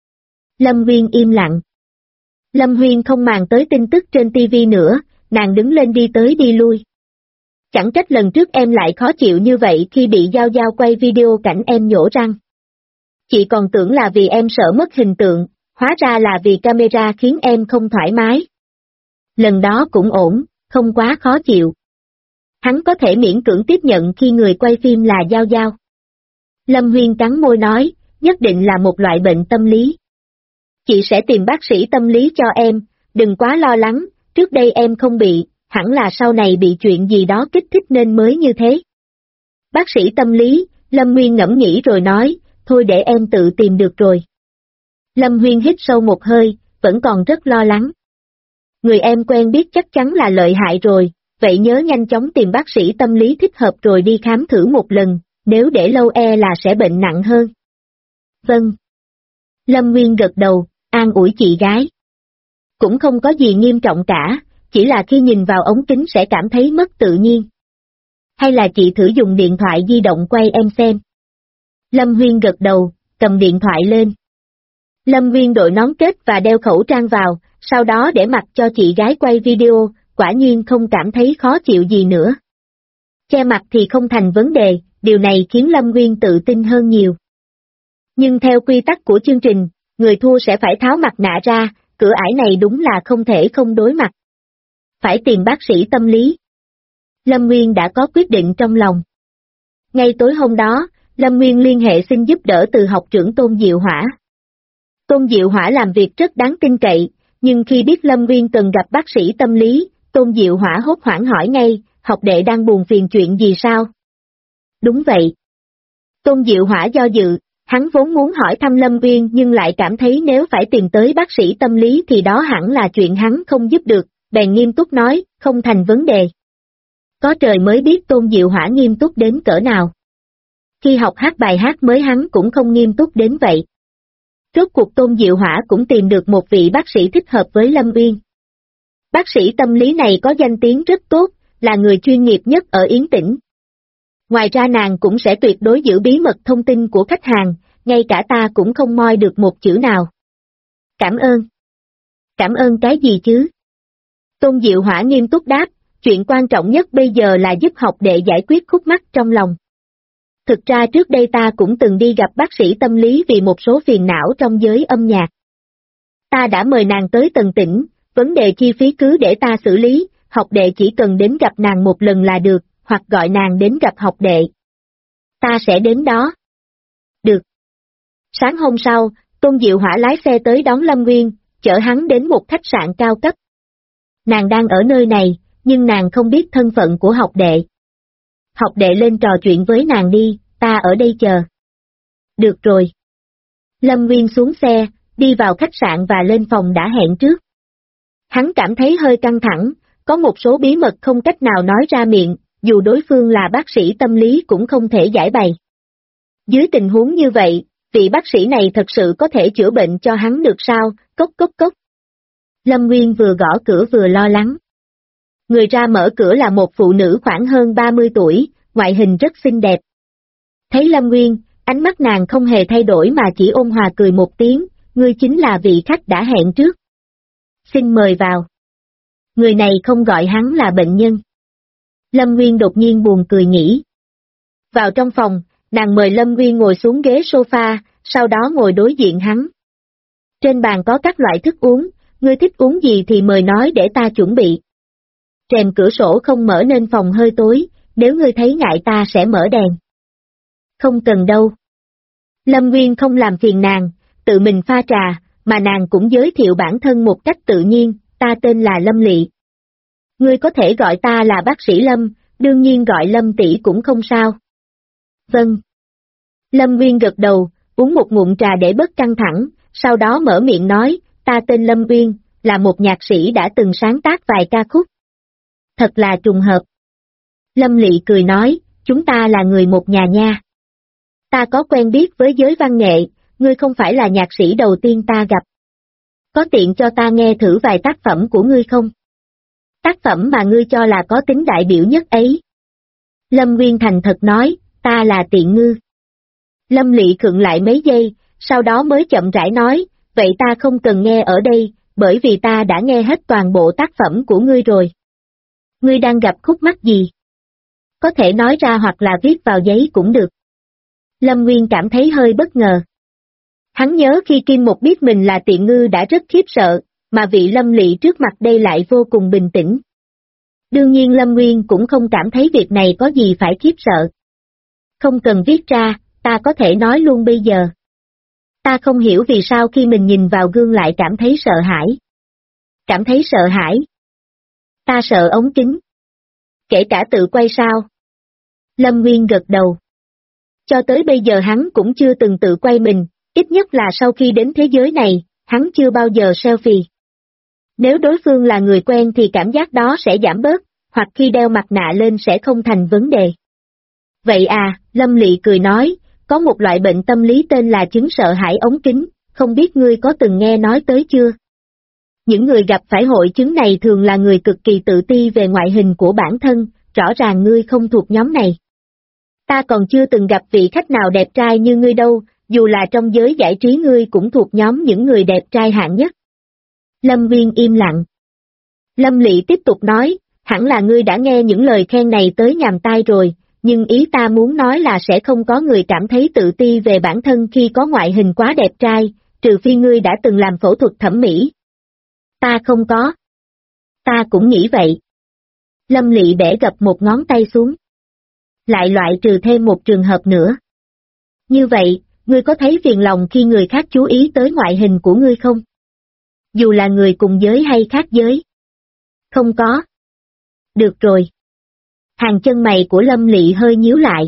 Lâm Viên im lặng. Lâm Huyên không màng tới tin tức trên TV nữa, nàng đứng lên đi tới đi lui. Chẳng trách lần trước em lại khó chịu như vậy khi bị Giao Giao quay video cảnh em nhổ răng. Chị còn tưởng là vì em sợ mất hình tượng, hóa ra là vì camera khiến em không thoải mái. Lần đó cũng ổn, không quá khó chịu. Hắn có thể miễn cưỡng tiếp nhận khi người quay phim là Giao Giao. Lâm Huyên cắn môi nói, nhất định là một loại bệnh tâm lý. Chị sẽ tìm bác sĩ tâm lý cho em, đừng quá lo lắng, trước đây em không bị, hẳn là sau này bị chuyện gì đó kích thích nên mới như thế. Bác sĩ tâm lý, Lâm Huyên ngẫm nghĩ rồi nói, thôi để em tự tìm được rồi. Lâm Huyên hít sâu một hơi, vẫn còn rất lo lắng. Người em quen biết chắc chắn là lợi hại rồi, vậy nhớ nhanh chóng tìm bác sĩ tâm lý thích hợp rồi đi khám thử một lần, nếu để lâu là sẽ bệnh nặng hơn. Vâng. Lâm Nguyên gật đầu, an ủi chị gái. Cũng không có gì nghiêm trọng cả, chỉ là khi nhìn vào ống kính sẽ cảm thấy mất tự nhiên. Hay là chị thử dùng điện thoại di động quay em xem. Lâm Huyên gật đầu, cầm điện thoại lên. Lâm Huyên đội nón kết và đeo khẩu trang vào, sau đó để mặc cho chị gái quay video, quả nhiên không cảm thấy khó chịu gì nữa. Che mặt thì không thành vấn đề, điều này khiến Lâm Nguyên tự tin hơn nhiều. Nhưng theo quy tắc của chương trình, người thua sẽ phải tháo mặt nạ ra, cửa ải này đúng là không thể không đối mặt. Phải tìm bác sĩ tâm lý. Lâm Nguyên đã có quyết định trong lòng. Ngay tối hôm đó, Lâm Nguyên liên hệ xin giúp đỡ từ học trưởng Tôn Diệu Hỏa. Tôn Diệu Hỏa làm việc rất đáng tin cậy, nhưng khi biết Lâm Nguyên cần gặp bác sĩ tâm lý, Tôn Diệu Hỏa hốt hoảng hỏi ngay, học đệ đang buồn phiền chuyện gì sao? Đúng vậy. Tôn Diệu Hỏa do dự, hắn vốn muốn hỏi thăm Lâm Nguyên nhưng lại cảm thấy nếu phải tìm tới bác sĩ tâm lý thì đó hẳn là chuyện hắn không giúp được, bèn nghiêm túc nói, không thành vấn đề. Có trời mới biết Tôn Diệu Hỏa nghiêm túc đến cỡ nào. Khi học hát bài hát mới hắn cũng không nghiêm túc đến vậy. Rốt cuộc Tôn Diệu Hỏa cũng tìm được một vị bác sĩ thích hợp với Lâm Nguyên. Bác sĩ tâm lý này có danh tiếng rất tốt, là người chuyên nghiệp nhất ở Yến Tĩnh. Ngoài ra nàng cũng sẽ tuyệt đối giữ bí mật thông tin của khách hàng, ngay cả ta cũng không moi được một chữ nào. Cảm ơn. Cảm ơn cái gì chứ? Tôn Diệu Hỏa nghiêm túc đáp, chuyện quan trọng nhất bây giờ là giúp học đệ giải quyết khúc mắc trong lòng. Thực ra trước đây ta cũng từng đi gặp bác sĩ tâm lý vì một số phiền não trong giới âm nhạc. Ta đã mời nàng tới Tần Tỉnh, vấn đề chi phí cứ để ta xử lý, học đệ chỉ cần đến gặp nàng một lần là được, hoặc gọi nàng đến gặp học đệ. Ta sẽ đến đó. Được. Sáng hôm sau, Tôn Diệu Hỏa lái xe tới đón Lâm Nguyên, chở hắn đến một khách sạn cao cấp. Nàng đang ở nơi này, nhưng nàng không biết thân phận của học đệ. Học đệ lên trò chuyện với nàng đi, ta ở đây chờ. Được rồi. Lâm Nguyên xuống xe, đi vào khách sạn và lên phòng đã hẹn trước. Hắn cảm thấy hơi căng thẳng, có một số bí mật không cách nào nói ra miệng, dù đối phương là bác sĩ tâm lý cũng không thể giải bày. Dưới tình huống như vậy, vị bác sĩ này thật sự có thể chữa bệnh cho hắn được sao, cốc cốc cốc. Lâm Nguyên vừa gõ cửa vừa lo lắng. Người ra mở cửa là một phụ nữ khoảng hơn 30 tuổi, ngoại hình rất xinh đẹp. Thấy Lâm Nguyên, ánh mắt nàng không hề thay đổi mà chỉ ôn hòa cười một tiếng, ngươi chính là vị khách đã hẹn trước. Xin mời vào. Người này không gọi hắn là bệnh nhân. Lâm Nguyên đột nhiên buồn cười nghĩ. Vào trong phòng, nàng mời Lâm Nguyên ngồi xuống ghế sofa, sau đó ngồi đối diện hắn. Trên bàn có các loại thức uống, ngươi thích uống gì thì mời nói để ta chuẩn bị. Rèm cửa sổ không mở nên phòng hơi tối, nếu ngươi thấy ngại ta sẽ mở đèn. Không cần đâu. Lâm Nguyên không làm phiền nàng, tự mình pha trà, mà nàng cũng giới thiệu bản thân một cách tự nhiên, ta tên là Lâm Lị. Ngươi có thể gọi ta là bác sĩ Lâm, đương nhiên gọi Lâm tỷ cũng không sao. Vâng. Lâm Nguyên gật đầu, uống một ngụm trà để bớt căng thẳng, sau đó mở miệng nói, ta tên Lâm Nguyên, là một nhạc sĩ đã từng sáng tác vài ca khúc. Thật là trùng hợp. Lâm Lị cười nói, chúng ta là người một nhà nha. Ta có quen biết với giới văn nghệ, ngươi không phải là nhạc sĩ đầu tiên ta gặp. Có tiện cho ta nghe thử vài tác phẩm của ngươi không? Tác phẩm mà ngươi cho là có tính đại biểu nhất ấy. Lâm Nguyên thành thật nói, ta là Tiện Ngư. Lâm Lị khựng lại mấy giây, sau đó mới chậm rãi nói, vậy ta không cần nghe ở đây, bởi vì ta đã nghe hết toàn bộ tác phẩm của ngươi rồi. Ngươi đang gặp khúc mắc gì? Có thể nói ra hoặc là viết vào giấy cũng được. Lâm Nguyên cảm thấy hơi bất ngờ. Hắn nhớ khi Kim Một biết mình là Tiện Ngư đã rất khiếp sợ, mà vị Lâm Lị trước mặt đây lại vô cùng bình tĩnh. Đương nhiên Lâm Nguyên cũng không cảm thấy việc này có gì phải khiếp sợ. Không cần viết ra, ta có thể nói luôn bây giờ. Ta không hiểu vì sao khi mình nhìn vào gương lại cảm thấy sợ hãi. Cảm thấy sợ hãi. Ta sợ ống kính. Kể cả tự quay sao? Lâm Nguyên gật đầu. Cho tới bây giờ hắn cũng chưa từng tự quay mình, ít nhất là sau khi đến thế giới này, hắn chưa bao giờ selfie. Nếu đối phương là người quen thì cảm giác đó sẽ giảm bớt, hoặc khi đeo mặt nạ lên sẽ không thành vấn đề. Vậy à, Lâm Lị cười nói, có một loại bệnh tâm lý tên là chứng sợ hãi ống kính, không biết ngươi có từng nghe nói tới chưa? Những người gặp phải hội chứng này thường là người cực kỳ tự ti về ngoại hình của bản thân, rõ ràng ngươi không thuộc nhóm này. Ta còn chưa từng gặp vị khách nào đẹp trai như ngươi đâu, dù là trong giới giải trí ngươi cũng thuộc nhóm những người đẹp trai hạng nhất. Lâm Nguyên im lặng. Lâm Lị tiếp tục nói, hẳn là ngươi đã nghe những lời khen này tới nhàm tai rồi, nhưng ý ta muốn nói là sẽ không có người cảm thấy tự ti về bản thân khi có ngoại hình quá đẹp trai, trừ phi ngươi đã từng làm phẫu thuật thẩm mỹ. Ta không có. Ta cũng nghĩ vậy. Lâm Lị bẻ gập một ngón tay xuống. Lại loại trừ thêm một trường hợp nữa. Như vậy, ngươi có thấy phiền lòng khi người khác chú ý tới ngoại hình của ngươi không? Dù là người cùng giới hay khác giới. Không có. Được rồi. Hàng chân mày của Lâm Lị hơi nhíu lại.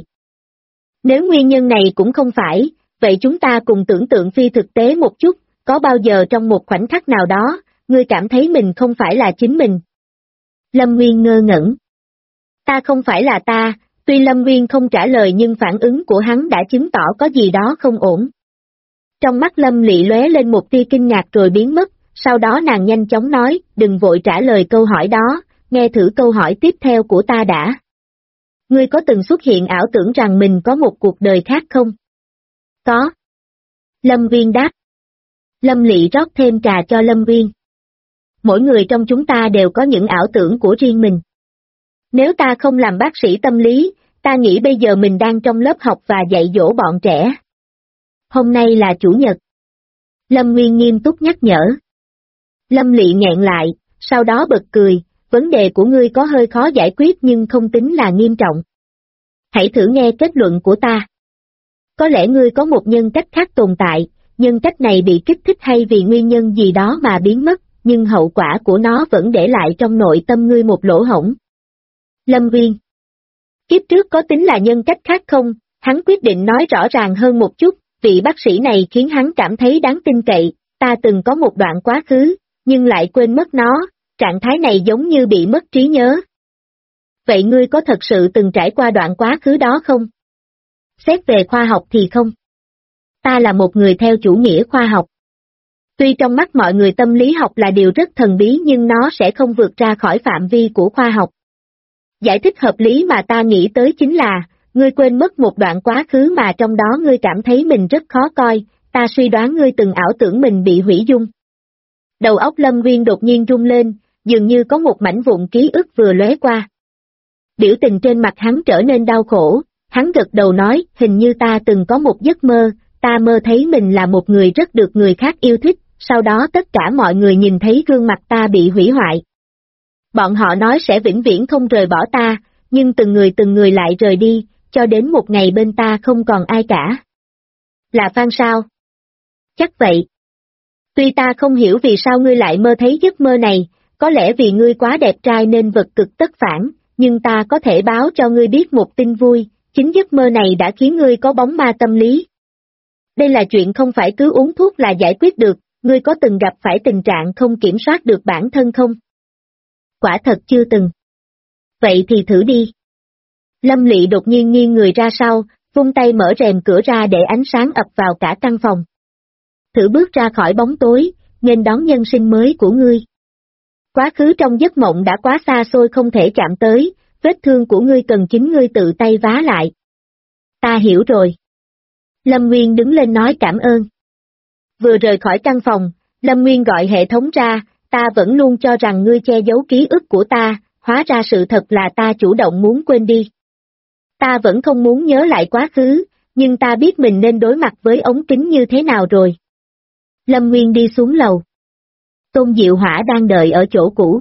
Nếu nguyên nhân này cũng không phải, vậy chúng ta cùng tưởng tượng phi thực tế một chút, có bao giờ trong một khoảnh khắc nào đó, ngươi cảm thấy mình không phải là chính mình? Lâm Nguyên ngơ ngẩn. Ta không phải là ta, tuy Lâm Nguyên không trả lời nhưng phản ứng của hắn đã chứng tỏ có gì đó không ổn. Trong mắt Lâm Lị lóe lên một tia kinh ngạc rồi biến mất, sau đó nàng nhanh chóng nói, đừng vội trả lời câu hỏi đó, nghe thử câu hỏi tiếp theo của ta đã. Ngươi có từng xuất hiện ảo tưởng rằng mình có một cuộc đời khác không? Có. Lâm Nguyên đáp. Lâm Lị rót thêm trà cho Lâm Nguyên. Mỗi người trong chúng ta đều có những ảo tưởng của riêng mình. Nếu ta không làm bác sĩ tâm lý, ta nghĩ bây giờ mình đang trong lớp học và dạy dỗ bọn trẻ. Hôm nay là Chủ nhật. Lâm Nguyên nghiêm túc nhắc nhở. Lâm Lị nghẹn lại, sau đó bật cười, vấn đề của ngươi có hơi khó giải quyết nhưng không tính là nghiêm trọng. Hãy thử nghe kết luận của ta. Có lẽ ngươi có một nhân cách khác tồn tại, nhân cách này bị kích thích hay vì nguyên nhân gì đó mà biến mất, nhưng hậu quả của nó vẫn để lại trong nội tâm ngươi một lỗ hổng. Lâm Nguyên. Kiếp trước có tính là nhân cách khác không? Hắn quyết định nói rõ ràng hơn một chút, vị bác sĩ này khiến hắn cảm thấy đáng tin cậy, ta từng có một đoạn quá khứ, nhưng lại quên mất nó, trạng thái này giống như bị mất trí nhớ. Vậy ngươi có thật sự từng trải qua đoạn quá khứ đó không? Xét về khoa học thì không. Ta là một người theo chủ nghĩa khoa học. Tuy trong mắt mọi người tâm lý học là điều rất thần bí nhưng nó sẽ không vượt ra khỏi phạm vi của khoa học. Giải thích hợp lý mà ta nghĩ tới chính là, ngươi quên mất một đoạn quá khứ mà trong đó ngươi cảm thấy mình rất khó coi, ta suy đoán ngươi từng ảo tưởng mình bị hủy dung. Đầu óc Lâm Nguyên đột nhiên rung lên, dường như có một mảnh vụn ký ức vừa lóe qua. Biểu tình trên mặt hắn trở nên đau khổ, hắn gật đầu nói, hình như ta từng có một giấc mơ, ta mơ thấy mình là một người rất được người khác yêu thích, sau đó tất cả mọi người nhìn thấy gương mặt ta bị hủy hoại. Bọn họ nói sẽ vĩnh viễn không rời bỏ ta, nhưng từng người lại rời đi, cho đến một ngày bên ta không còn ai cả. Là Phan sao? Chắc vậy. Tuy ta không hiểu vì sao ngươi lại mơ thấy giấc mơ này, có lẽ vì ngươi quá đẹp trai nên vật cực tất phản, nhưng ta có thể báo cho ngươi biết một tin vui, chính giấc mơ này đã khiến ngươi có bóng ma tâm lý. Đây là chuyện không phải cứ uống thuốc là giải quyết được, ngươi có từng gặp phải tình trạng không kiểm soát được bản thân không? Quả thật chưa từng. Vậy thì thử đi. Lâm Lị đột nhiên nghiêng người ra sau, vung tay mở rèm cửa ra để ánh sáng ập vào cả căn phòng. Thử bước ra khỏi bóng tối, nghênh đón nhân sinh mới của ngươi. Quá khứ trong giấc mộng đã quá xa xôi không thể chạm tới, vết thương của ngươi cần chính ngươi tự tay vá lại. Ta hiểu rồi. Lâm Nguyên đứng lên nói cảm ơn. Vừa rời khỏi căn phòng, Lâm Nguyên gọi hệ thống ra, ta vẫn luôn cho rằng ngươi che giấu ký ức của ta, hóa ra sự thật là ta chủ động muốn quên đi. Ta vẫn không muốn nhớ lại quá khứ, nhưng ta biết mình nên đối mặt với ống kính như thế nào rồi. Lâm Nguyên đi xuống lầu. Tôn Diệu Hỏa đang đợi ở chỗ cũ.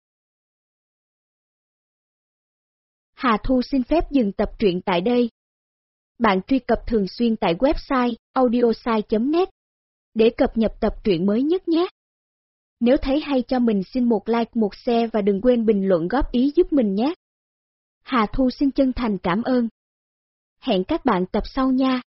Hà Thu xin phép dừng tập truyện tại đây. Bạn truy cập thường xuyên tại website audiosai.net để cập nhật tập truyện mới nhất nhé. Nếu thấy hay cho mình xin một like, một share và đừng quên bình luận góp ý giúp mình nhé. Hà Thu xin chân thành cảm ơn. Hẹn các bạn tập sau nha.